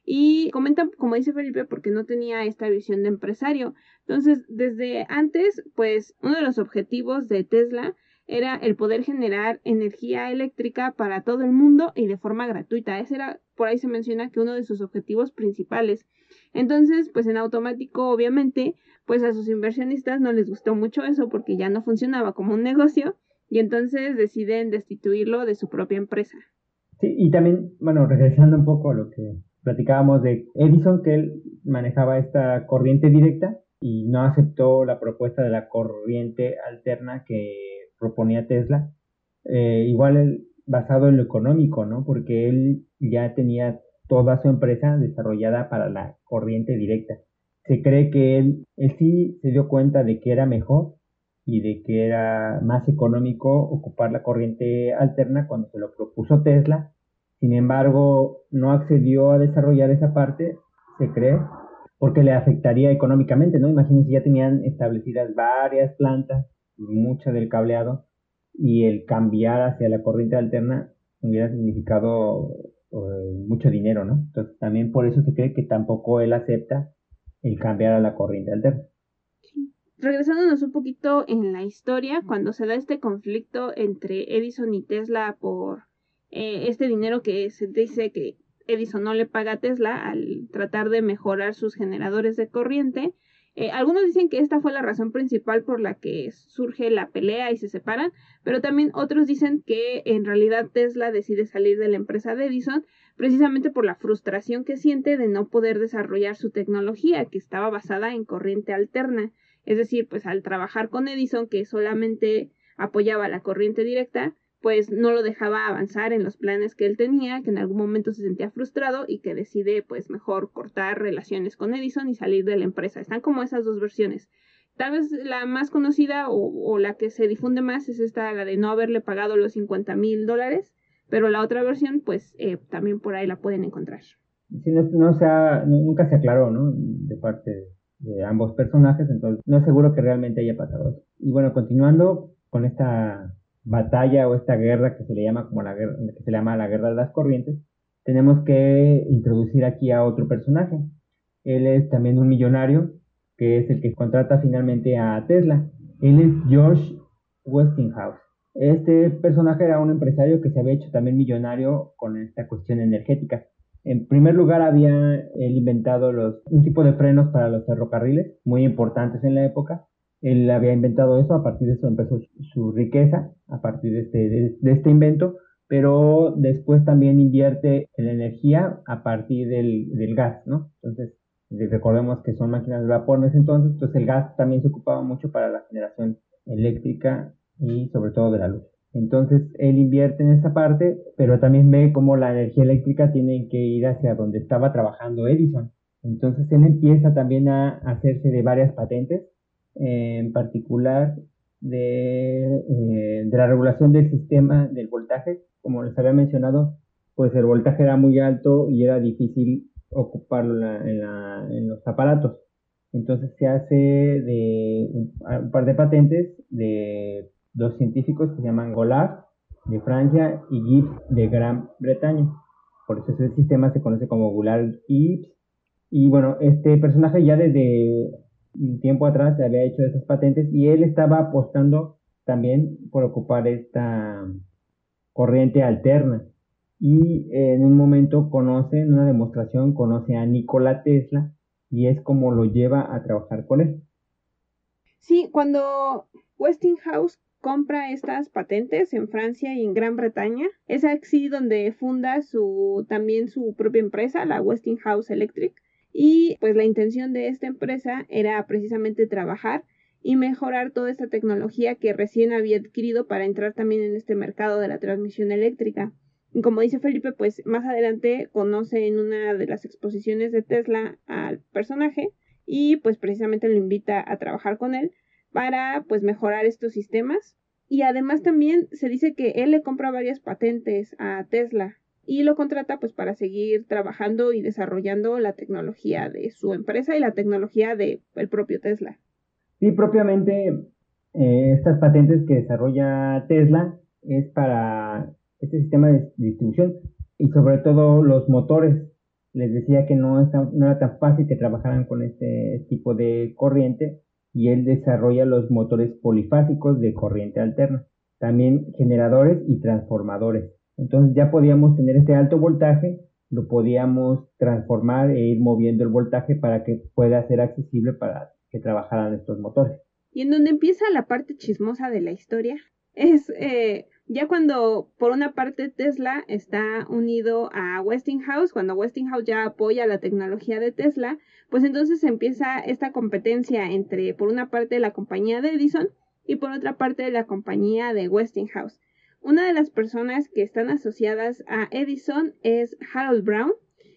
y comentan, como dice Felipe, porque no tenía esta visión de empresario. Entonces, desde antes, pues uno de los objetivos de Tesla era el poder generar energía eléctrica para todo el mundo y de forma gratuita. Ese era, por ahí se menciona que uno de sus objetivos principales. Entonces, pues en automático, obviamente, pues a sus inversionistas no les gustó mucho eso porque ya no funcionaba como un negocio y entonces deciden destituirlo de su propia empresa. Sí, y también, bueno, regresando un poco a lo que platicábamos de Edison, que él manejaba esta corriente directa y no aceptó la propuesta de la corriente alterna que proponía Tesla. Eh, igual él, basado en lo económico, ¿no? Porque él ya tenía toda su empresa desarrollada para la corriente directa. Se cree que él, él sí se dio cuenta de que era mejor y de que era más económico ocupar la corriente alterna cuando se lo propuso Tesla. Sin embargo, no accedió a desarrollar esa parte, se cree, porque le afectaría económicamente, ¿no? Imagínense, ya tenían establecidas varias plantas, mucho del cableado, y el cambiar hacia la corriente alterna hubiera significado eh, mucho dinero, ¿no? Entonces también por eso se cree que tampoco él acepta el cambiar a la corriente alterna. Regresándonos un poquito en la historia, cuando se da este conflicto entre Edison y Tesla por eh, este dinero que se dice que Edison no le paga a Tesla al tratar de mejorar sus generadores de corriente, eh, algunos dicen que esta fue la razón principal por la que surge la pelea y se separan, pero también otros dicen que en realidad Tesla decide salir de la empresa de Edison precisamente por la frustración que siente de no poder desarrollar su tecnología, que estaba basada en corriente alterna. Es decir, pues al trabajar con Edison, que solamente apoyaba la corriente directa, pues no lo dejaba avanzar en los planes que él tenía, que en algún momento se sentía frustrado y que decide pues mejor cortar relaciones con Edison y salir de la empresa. Están como esas dos versiones. Tal vez la más conocida o, o la que se difunde más es esta, la de no haberle pagado los cincuenta mil dólares, pero la otra versión pues eh, también por ahí la pueden encontrar. Sí, no, no se ha- no- nunca se aclaró, ¿no? De parte de, de ambos personajes, entonces no es seguro que realmente haya pasado eso. Y bueno, continuando con esta batalla o esta guerra que se le llama como la guerra, que se llama la guerra de las corrientes, tenemos que introducir aquí a otro personaje. Él es también un millonario, que es el que contrata finalmente a Tesla. Él es George Westinghouse. Este personaje era un empresario que se había hecho también millonario con esta cuestión energética. En primer lugar, había él inventado los, un tipo de frenos para los ferrocarriles, muy importantes en la época. Él había inventado eso, a partir de eso empezó su, su riqueza, a partir de este, de, de este invento, pero después también invierte en la energía a partir del, del gas, ¿no? Entonces, recordemos que son máquinas de vapor en ese entonces, entonces el gas también se ocupaba mucho para la generación eléctrica y sobre todo de la luz. Entonces él invierte en esa parte, pero también ve cómo la energía eléctrica tiene que ir hacia donde estaba trabajando Edison. Entonces él empieza también a hacerse de varias patentes, eh, en particular de, eh, de la regulación del sistema del voltaje. Como les había mencionado, pues el voltaje era muy alto y era difícil ocuparlo en, la, en, la, en los aparatos. Entonces se hace de un, un par de patentes de dos científicos que se llaman Goulart de Francia y Gibbs de Gran Bretaña. Por eso ese sistema se conoce como Goulart-Gibbs. Y bueno, este personaje ya desde un tiempo atrás se había hecho esas patentes y él estaba apostando también por ocupar esta corriente alterna. Y en un momento conoce, en una demostración, conoce a Nikola Tesla y es como lo lleva a trabajar con él. Sí, cuando Westinghouse compra estas patentes en Francia y en Gran Bretaña, es así donde funda su, también su propia empresa, la Westinghouse Electric, y pues la intención de esta empresa era precisamente trabajar y mejorar toda esta tecnología que recién había adquirido para entrar también en este mercado de la transmisión eléctrica. Y como dice Felipe, pues más adelante conoce en una de las exposiciones de Tesla al personaje y pues precisamente lo invita a trabajar con él para pues mejorar estos sistemas. Y además también se dice que él le compra varias patentes a Tesla y lo contrata pues para seguir trabajando y desarrollando la tecnología de su empresa y la tecnología del propio Tesla. Sí, propiamente eh, estas patentes que desarrolla Tesla es para este sistema de distribución y sobre todo los motores. Les decía que no, es tan, no era tan fácil que trabajaran con este tipo de corriente y él desarrolla los motores polifásicos de corriente alterna, también generadores y transformadores. Entonces ya podíamos tener este alto voltaje, lo podíamos transformar e ir moviendo el voltaje para que pueda ser accesible para que trabajaran estos motores. Y en donde empieza la parte chismosa de la historia es eh, ya cuando por una parte Tesla está unido a Westinghouse, cuando Westinghouse ya apoya la tecnología de Tesla, pues entonces empieza esta competencia entre por una parte la compañía de Edison y por otra parte la compañía de Westinghouse. Una de las personas que están asociadas a Edison es Harold Brown,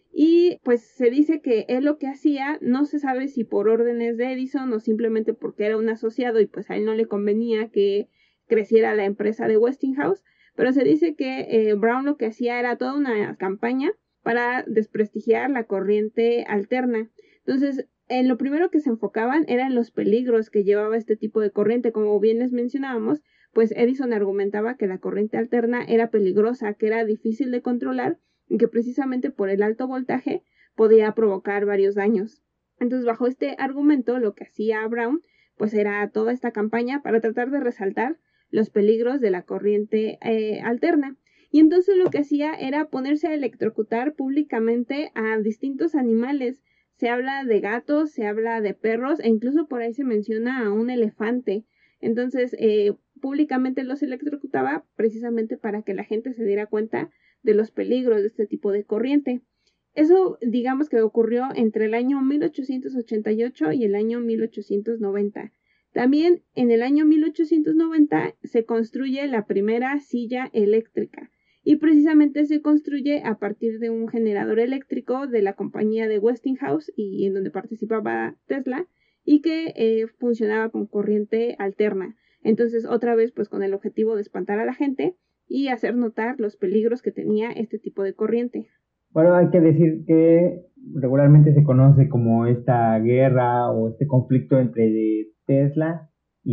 y pues se dice que él lo que hacía, no se sabe si por órdenes de Edison o simplemente porque era un asociado y pues a él no le convenía que creciera la empresa de Westinghouse, pero se dice que eh, Brown lo que hacía era toda una campaña para desprestigiar la corriente alterna. Entonces, en lo primero que se enfocaban era en los peligros que llevaba este tipo de corriente. Como bien les mencionábamos, pues Edison argumentaba que la corriente alterna era peligrosa, que era difícil de controlar y que precisamente por el alto voltaje podía provocar varios daños. Entonces, bajo este argumento, lo que hacía Brown, pues era toda esta campaña para tratar de resaltar los peligros de la corriente eh, alterna. Y entonces lo que hacía era ponerse a electrocutar públicamente a distintos animales. Se habla de gatos, se habla de perros e incluso por ahí se menciona a un elefante. Entonces, eh, públicamente los electrocutaba precisamente para que la gente se diera cuenta de los peligros de este tipo de corriente. Eso, digamos que ocurrió entre el año mil ochocientos ochenta y ocho y el año mil ochocientos noventa. También en el año mil ochocientos noventa se construye la primera silla eléctrica y precisamente se construye a partir de un generador eléctrico de la compañía de Westinghouse y en donde participaba Tesla y que eh, funcionaba con corriente alterna. Entonces, otra vez, pues con el objetivo de espantar a la gente y hacer notar los peligros que tenía este tipo de corriente. Bueno, hay que decir que regularmente se conoce como esta guerra o este conflicto entre Tesla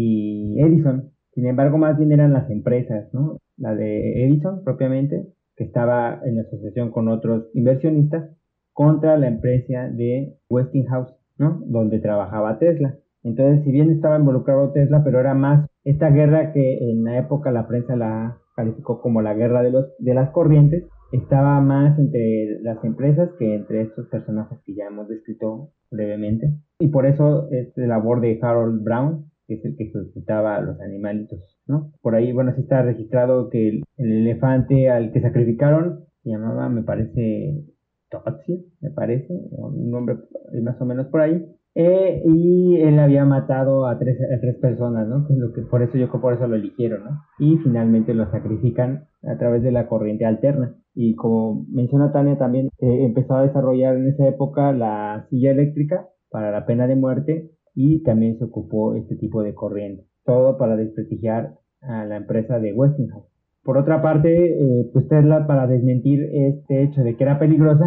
y Edison. Sin embargo, más bien eran las empresas, ¿no? La de Edison propiamente, que estaba en asociación con otros inversionistas, contra la empresa de Westinghouse, ¿no? Donde trabajaba Tesla. Entonces, si bien estaba involucrado Tesla, pero era más esta guerra que en la época la prensa la calificó como la guerra de, los, de las corrientes, estaba más entre las empresas que entre estos personajes que ya hemos descrito brevemente. Y por eso es la labor de Harold Brown, que es el que ejecutaba a los animalitos, ¿no? Por ahí, bueno, sí está registrado que el, el elefante al que sacrificaron se llamaba, me parece, Totsi, me parece, un nombre más o menos por ahí. Eh, y él había matado a tres, a tres personas, ¿no? Que es lo que, por eso yo creo por eso lo eligieron, ¿no? Y finalmente lo sacrifican a través de la corriente alterna. Y como menciona Tania también, eh, empezó a desarrollar en esa época la silla eléctrica para la pena de muerte y también se ocupó este tipo de corriente. Todo para desprestigiar a la empresa de Westinghouse. Por otra parte, eh, pues Tesla, para desmentir este hecho de que era peligrosa,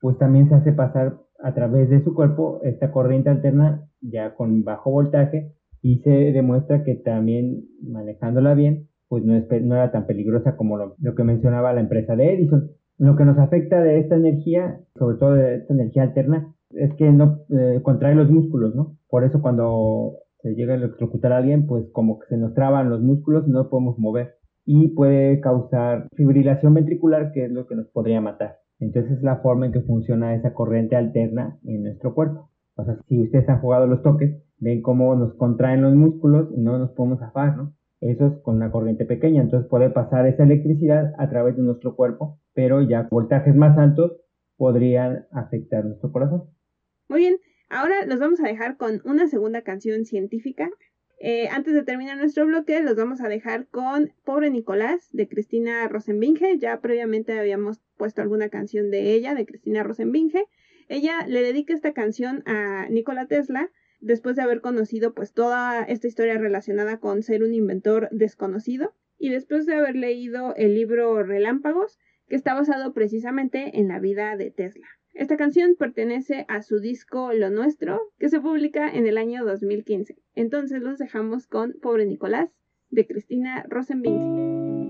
pues también se hace pasar a través de su cuerpo esta corriente alterna ya con bajo voltaje, y se demuestra que también manejándola bien, pues no, es, no era tan peligrosa como lo, lo que mencionaba la empresa de Edison. Lo que nos afecta de esta energía, sobre todo de esta energía alterna, es que no eh, contrae los músculos, ¿no? Por eso cuando se llega a electrocutar a alguien, pues como que se nos traban los músculos, no podemos mover, y puede causar fibrilación ventricular, que es lo que nos podría matar. Entonces es la forma en que funciona esa corriente alterna en nuestro cuerpo. O sea, si ustedes han jugado los toques, ven cómo nos contraen los músculos y no nos podemos zafar, ¿no? Eso es con una corriente pequeña, entonces puede pasar esa electricidad a través de nuestro cuerpo, pero ya voltajes más altos podrían afectar nuestro corazón. Muy bien, ahora los vamos a dejar con una segunda canción científica. Eh, antes de terminar nuestro bloque, los vamos a dejar con Pobre Nicolás, de Cristina Rosenbinge. Ya previamente habíamos puesto alguna canción de ella, de Cristina Rosenbinge. Ella le dedica esta canción a Nikola Tesla, después de haber conocido pues toda esta historia relacionada con ser un inventor desconocido, y después de haber leído el libro Relámpagos, que está basado precisamente en la vida de Tesla. Esta canción pertenece a su disco Lo Nuestro, que se publica en el año dos mil quince. Entonces los dejamos con Pobre Nicolás, de Cristina Rosenbinge.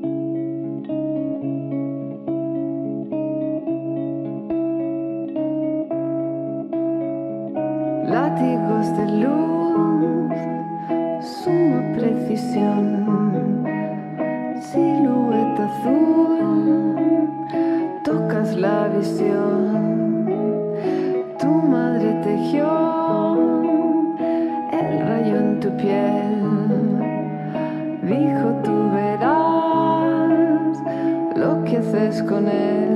Látigos de luz, suma precisión, silueta azul, tocas la visión. Tu madre tejió el rayo en tu piel, dijo tú verás lo que haces con él.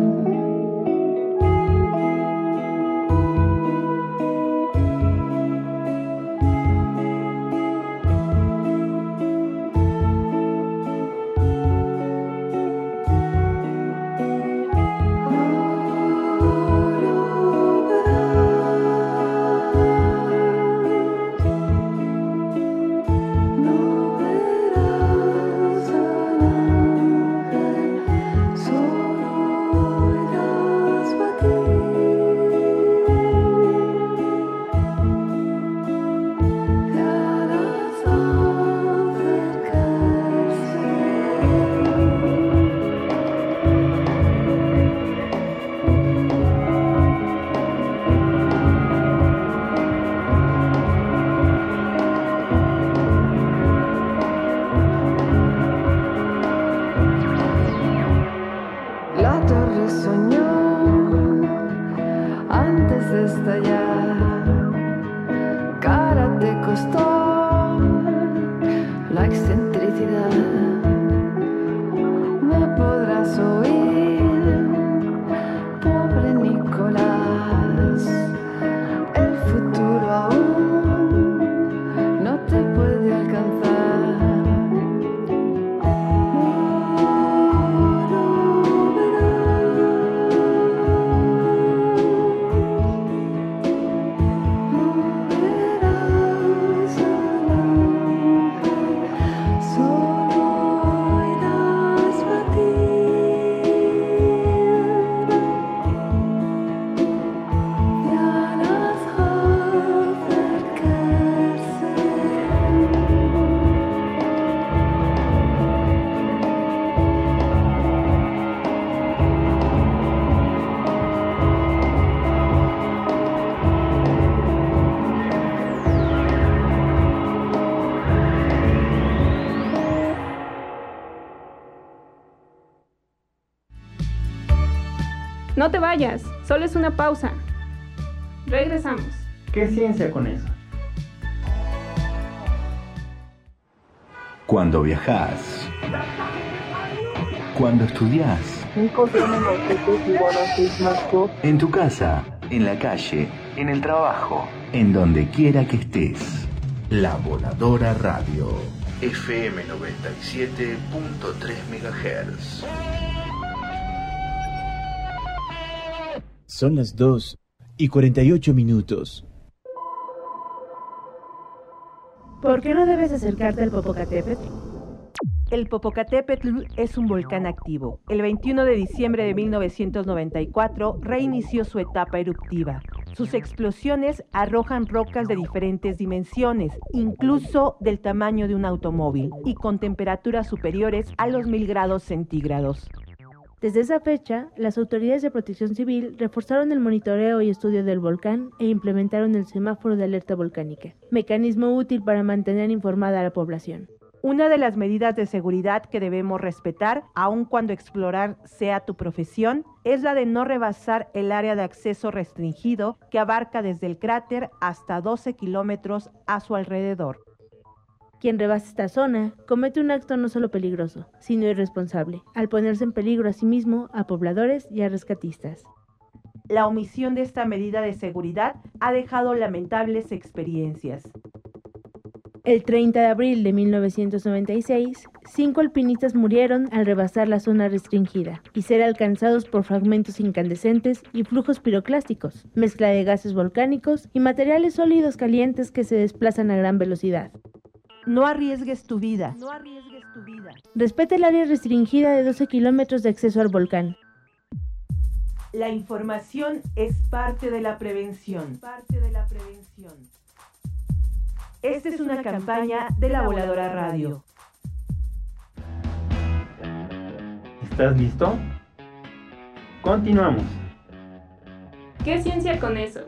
No te vayas, solo es una pausa. Regresamos. ¿Qué ciencia con eso? Cuando viajas, cuando estudias, en tu casa, en la calle, en el trabajo, en donde quiera que estés. La Voladora Radio, F M noventa y siete punto tres megahertz. Son las dos y cuarenta y ocho minutos. ¿Por qué no debes acercarte al Popocatépetl? El Popocatépetl es un volcán activo. El veintiuno de diciembre de mil novecientos noventa y cuatro reinició su etapa eruptiva. Sus explosiones arrojan rocas de diferentes dimensiones, incluso del tamaño de un automóvil, y con temperaturas superiores a los mil grados centígrados. Desde esa fecha, las autoridades de protección civil reforzaron el monitoreo y estudio del volcán e implementaron el semáforo de alerta volcánica, mecanismo útil para mantener informada a la población. Una de las medidas de seguridad que debemos respetar, aun cuando explorar sea tu profesión, es la de no rebasar el área de acceso restringido que abarca desde el cráter hasta doce kilómetros a su alrededor. Quien rebasa esta zona comete un acto no solo peligroso, sino irresponsable, al ponerse en peligro a sí mismo, a pobladores y a rescatistas. La omisión de esta medida de seguridad ha dejado lamentables experiencias. El treinta de abril de mil novecientos noventa y seis, cinco alpinistas murieron al rebasar la zona restringida y ser alcanzados por fragmentos incandescentes y flujos piroclásticos, mezcla de gases volcánicos y materiales sólidos calientes que se desplazan a gran velocidad. No arriesgues tu vida. No arriesgues tu vida. Respeta el área restringida de doce kilómetros de acceso al volcán. La información es parte de la prevención. Parte de la prevención. Esta es una campaña de La Voladora Radio. ¿Estás listo? Continuamos. ¿Qué ciencia con eso?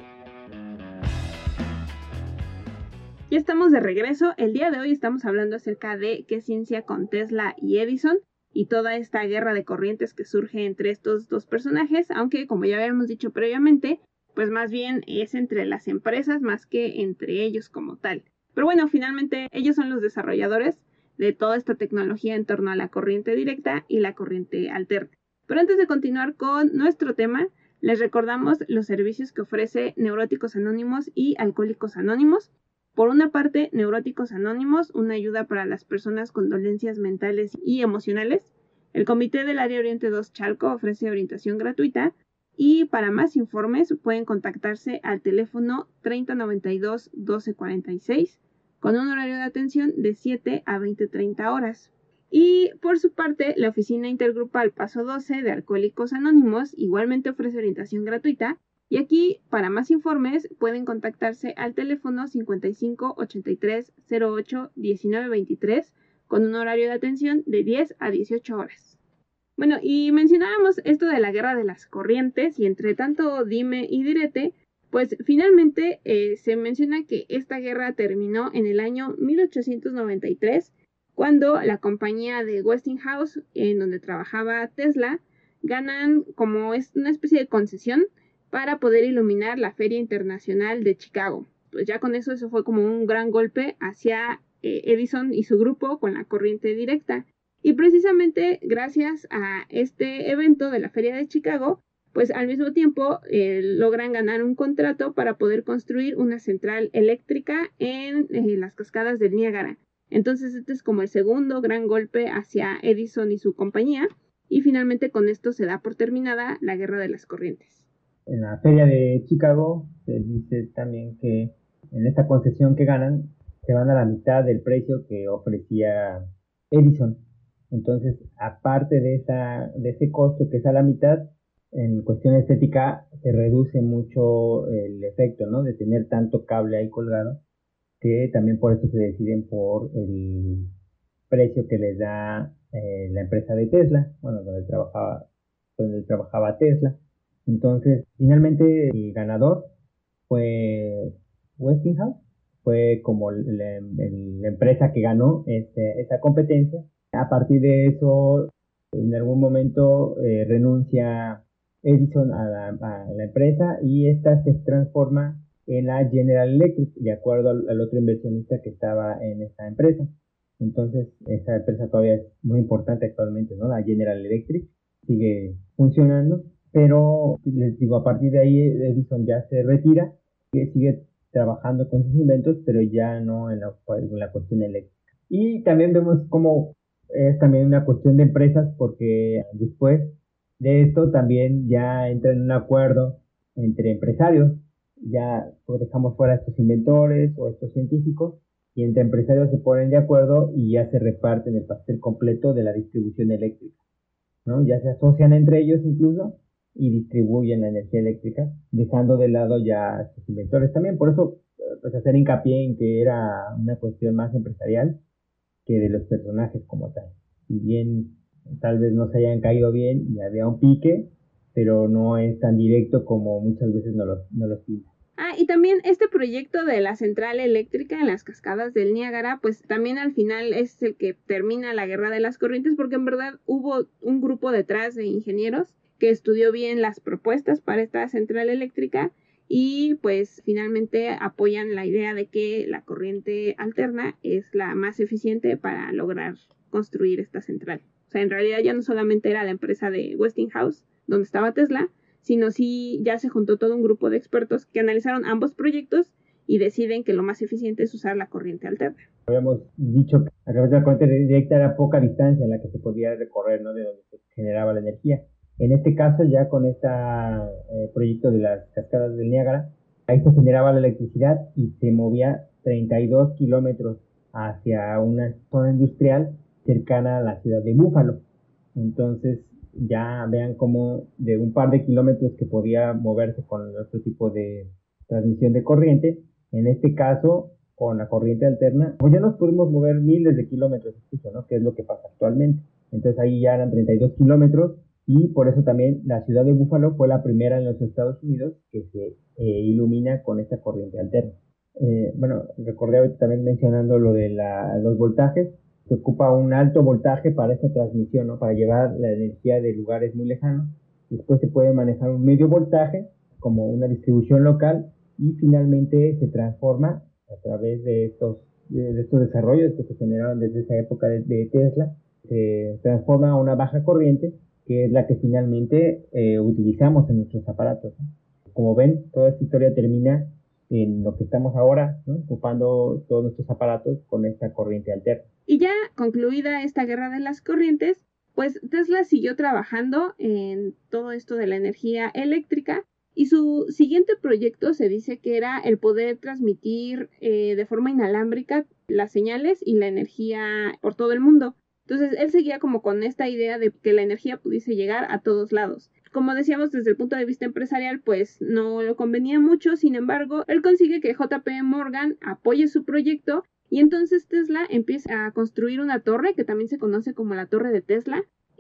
Ya estamos de regreso. El día de hoy estamos hablando acerca de qué ciencia con Tesla y Edison y toda esta guerra de corrientes que surge entre estos dos personajes, aunque como ya habíamos dicho previamente, pues más bien es entre las empresas más que entre ellos como tal. Pero bueno, finalmente ellos son los desarrolladores de toda esta tecnología en torno a la corriente directa y la corriente alterna. Pero antes de continuar con nuestro tema, les recordamos los servicios que ofrece Neuróticos Anónimos y Alcohólicos Anónimos. Por una parte, Neuróticos Anónimos, una ayuda para las personas con dolencias mentales y emocionales. El Comité del Área Oriente dos Chalco ofrece orientación gratuita. Y para más informes pueden contactarse al teléfono treinta noventa y dos doce cuarenta y seis con un horario de atención de siete a veinte treinta horas. Y por su parte, la Oficina Intergrupal Paso doce de Alcohólicos Anónimos igualmente ofrece orientación gratuita. Y aquí, para más informes, pueden contactarse al teléfono cincuenta y cinco ochenta y tres cero ocho diecinueve veintitrés con un horario de atención de diez a dieciocho horas. Bueno, y mencionábamos esto de la guerra de las corrientes y entre tanto dime y direte, pues finalmente eh, se menciona que esta guerra terminó en el año mil ochocientos noventa y tres cuando la compañía de Westinghouse, en donde trabajaba Tesla, ganan como es una especie de concesión para poder iluminar la Feria Internacional de Chicago. Pues ya con eso, eso fue como un gran golpe hacia eh, Edison y su grupo con la corriente directa. Y precisamente gracias a este evento de la Feria de Chicago, pues al mismo tiempo eh, logran ganar un contrato para poder construir una central eléctrica en eh, las cascadas del Niágara. Entonces este es como el segundo gran golpe hacia Edison y su compañía, y finalmente con esto se da por terminada la guerra de las corrientes. En la Feria de Chicago se dice también que en esta concesión que ganan se van a la mitad del precio que ofrecía Edison. Entonces, aparte de, esa, de ese costo que es a la mitad, en cuestión estética se reduce mucho el efecto, ¿no? De tener tanto cable ahí colgado, que también por eso se deciden por el precio que les da eh, la empresa de Tesla, bueno, donde trabajaba, donde trabajaba Tesla. Entonces, finalmente el ganador fue Westinghouse, fue como la, la empresa que ganó este, esa competencia. A partir de eso, en algún momento eh, renuncia Edison a la, a la empresa y esta se transforma en la General Electric, de acuerdo al, al otro inversionista que estaba en esta empresa. Entonces, esa empresa todavía es muy importante actualmente, ¿no? La General Electric sigue funcionando, pero les digo, a partir de ahí Edison ya se retira, que sigue trabajando con sus inventos, pero ya no en la, en la cuestión eléctrica. Y también vemos cómo es también una cuestión de empresas, porque después de esto también ya entra en un acuerdo entre empresarios, ya dejamos fuera a estos inventores o estos científicos y entre empresarios se ponen de acuerdo y ya se reparten el pastel completo de la distribución eléctrica, ¿no? Ya se asocian entre ellos incluso y distribuyen la energía eléctrica, dejando de lado ya a sus inventores también. Por eso, pues, hacer hincapié en que era una cuestión más empresarial que de los personajes como tal. Si bien tal vez no se hayan caído bien y había un pique, pero no es tan directo como muchas veces nos lo, nos lo pintan. Ah, y también este proyecto de la central eléctrica en las cascadas del Niágara, pues también al final es el que termina la guerra de las corrientes, porque en verdad hubo un grupo detrás de ingenieros que estudió bien las propuestas para esta central eléctrica y pues finalmente apoyan la idea de que la corriente alterna es la más eficiente para lograr construir esta central. O sea, en realidad ya no solamente era la empresa de Westinghouse, donde estaba Tesla, sino sí ya se juntó todo un grupo de expertos que analizaron ambos proyectos y deciden que lo más eficiente es usar la corriente alterna. Habíamos dicho que a través de la corriente directa era poca distancia en la que se podía recorrer, ¿no?, de donde se generaba la energía. En este caso, ya con este eh, proyecto de las cascadas del Niágara, ahí se generaba la electricidad y se movía treinta y dos kilómetros hacia una zona industrial cercana a la ciudad de Búfalo. Entonces, ya vean cómo de un par de kilómetros que podía moverse con otro tipo de transmisión de corriente, en este caso, con la corriente alterna, pues ya nos pudimos mover miles de kilómetros, ¿no?, que es lo que pasa actualmente. Entonces ahí ya eran treinta y dos kilómetros, y por eso también la ciudad de Búfalo fue la primera en los Estados Unidos que se eh, ilumina con esta corriente alterna. Eh, bueno, recordé ahorita también mencionando lo de la, los voltajes. Se ocupa un alto voltaje para esta transmisión, ¿no?, para llevar la energía de lugares muy lejanos. Después se puede manejar un medio voltaje como una distribución local y finalmente se transforma a través de estos, de, de estos desarrollos que se generaron desde esa época de, de Tesla. Se transforma a una baja corriente, que es la que finalmente eh, utilizamos en nuestros aparatos, ¿no? Como ven, toda esta historia termina en lo que estamos ahora, ¿no?, ocupando todos nuestros aparatos con esta corriente alterna. Y ya concluida esta guerra de las corrientes, pues Tesla siguió trabajando en todo esto de la energía eléctrica y su siguiente proyecto se dice que era el poder transmitir eh, de forma inalámbrica las señales y la energía por todo el mundo. Entonces él seguía como con esta idea de que la energía pudiese llegar a todos lados. Como decíamos, desde el punto de vista empresarial, pues no le convenía mucho. Sin embargo, él consigue que J P Morgan apoye su proyecto y entonces Tesla empieza a construir una torre que también se conoce como la Torre de Tesla.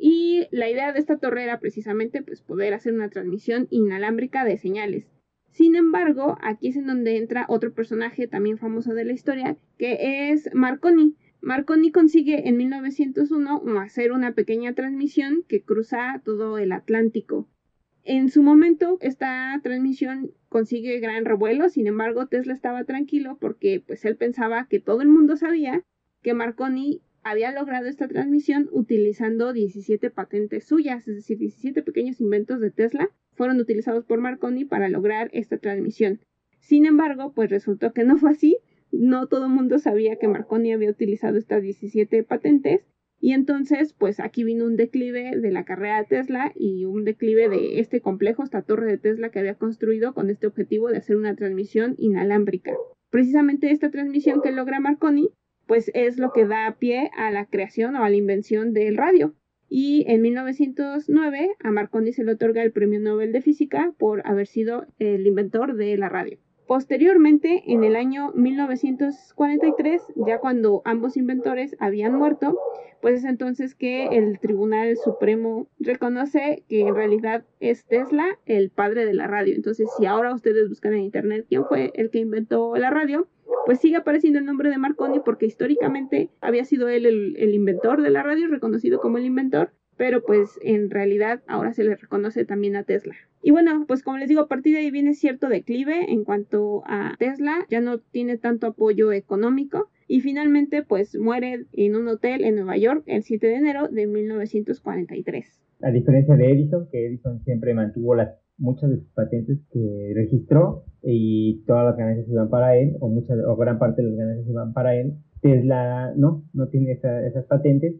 Y la idea de esta torre era precisamente pues, poder hacer una transmisión inalámbrica de señales. Sin embargo, aquí es en donde entra otro personaje también famoso de la historia, que es Marconi. Marconi consigue en mil novecientos uno hacer una pequeña transmisión que cruza todo el Atlántico. En su momento, esta transmisión consigue gran revuelo, sin embargo, Tesla estaba tranquilo porque pues, él pensaba que todo el mundo sabía que Marconi había logrado esta transmisión utilizando diecisiete patentes suyas, es decir, diecisiete pequeños inventos de Tesla fueron utilizados por Marconi para lograr esta transmisión. Sin embargo, pues resultó que no fue así. No todo el mundo sabía que Marconi había utilizado estas diecisiete patentes y entonces pues aquí vino un declive de la carrera de Tesla y un declive de este complejo, esta torre de Tesla que había construido con este objetivo de hacer una transmisión inalámbrica. Precisamente esta transmisión que logra Marconi pues es lo que da pie a la creación o a la invención del radio. Y en mil novecientos nueve a Marconi se le otorga el Premio Nobel de Física por haber sido el inventor de la radio. Posteriormente, en el año mil novecientos cuarenta y tres, ya cuando ambos inventores habían muerto, pues es entonces que el Tribunal Supremo reconoce que en realidad es Tesla el padre de la radio. Entonces, si ahora ustedes buscan en internet quién fue el que inventó la radio, pues sigue apareciendo el nombre de Marconi porque históricamente había sido él el, el inventor de la radio, reconocido como el inventor, pero pues en realidad ahora se le reconoce también a Tesla. Y bueno, pues como les digo, a partir de ahí viene cierto declive en cuanto a Tesla, ya no tiene tanto apoyo económico y finalmente pues muere en un hotel en Nueva York el siete de enero de mil novecientos cuarenta y tres. A diferencia de Edison, que Edison siempre mantuvo las, muchas de sus patentes que registró y todas las ganancias iban para él, o, muchas, o gran parte de las ganancias iban para él, Tesla no, no tiene esa, esas patentes.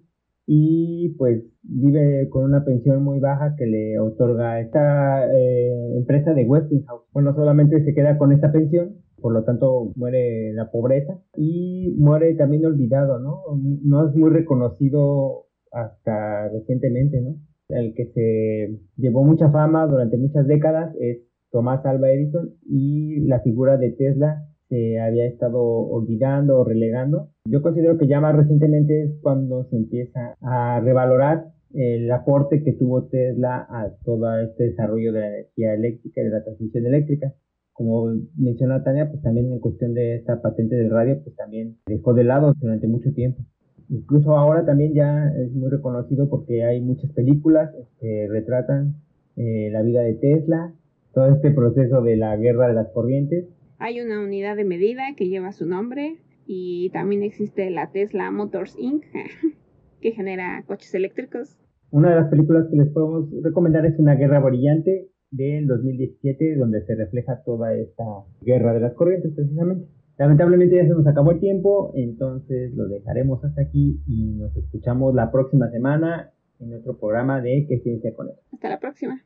Y pues vive con una pensión muy baja que le otorga esta eh, empresa de Westinghouse. Bueno, no solamente se queda con esta pensión, por lo tanto muere en la pobreza y muere también olvidado, ¿no? No es muy reconocido hasta recientemente, ¿no? El que se llevó mucha fama durante muchas décadas es Tomás Alva Edison, y la figura de Tesla se había estado olvidando o relegando. Yo considero que ya más recientemente es cuando se empieza a revalorar el aporte que tuvo Tesla a todo este desarrollo de la energía eléctrica y de la transmisión eléctrica. Como mencionó Tania, pues también en cuestión de esta patente del radio, pues también dejó de lado durante mucho tiempo. Incluso ahora también ya es muy reconocido porque hay muchas películas que retratan eh, la vida de Tesla, todo este proceso de la guerra de las corrientes. Hay una unidad de medida que lleva su nombre y también existe la Tesla Motors incorporated que genera coches eléctricos. Una de las películas que les podemos recomendar es Una guerra brillante del dos mil diecisiete, donde se refleja toda esta guerra de las corrientes precisamente. Lamentablemente ya se nos acabó el tiempo, entonces lo dejaremos hasta aquí y nos escuchamos la próxima semana en nuestro programa de ¿Qué ciencia con eso? Hasta la próxima.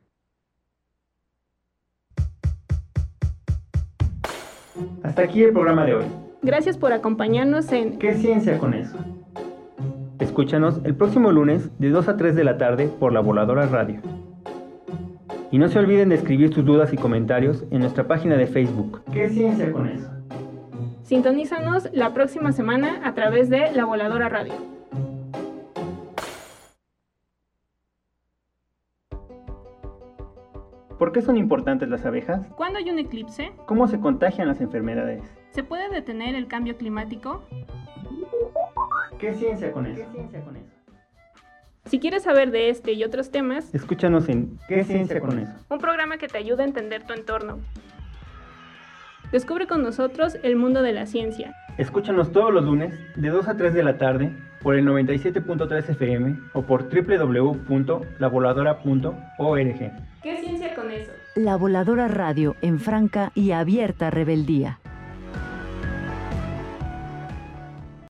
Hasta aquí el programa de hoy. Gracias por acompañarnos en ¿Qué ciencia con eso? Escúchanos el próximo lunes de dos a tres de la tarde por La Voladora Radio. Y no se olviden de escribir sus dudas y comentarios en nuestra página de Facebook. ¿Qué ciencia con eso? Sintonízanos la próxima semana a través de La Voladora Radio. ¿Por qué son importantes las abejas? ¿Cuándo hay un eclipse? ¿Cómo se contagian las enfermedades? ¿Se puede detener el cambio climático? ¿Qué ciencia con eso? ¿Qué ciencia con eso? Si quieres saber de este y otros temas, escúchanos en ¿Qué ciencia con eso? Un programa que te ayuda a entender tu entorno. Descubre con nosotros el mundo de la ciencia. Escúchanos todos los lunes de dos a tres de la tarde por el noventa y siete punto tres F M o por doble u doble u doble u punto la voladora punto org. ¿Qué ciencia con eso? La Voladora Radio en franca y abierta rebeldía.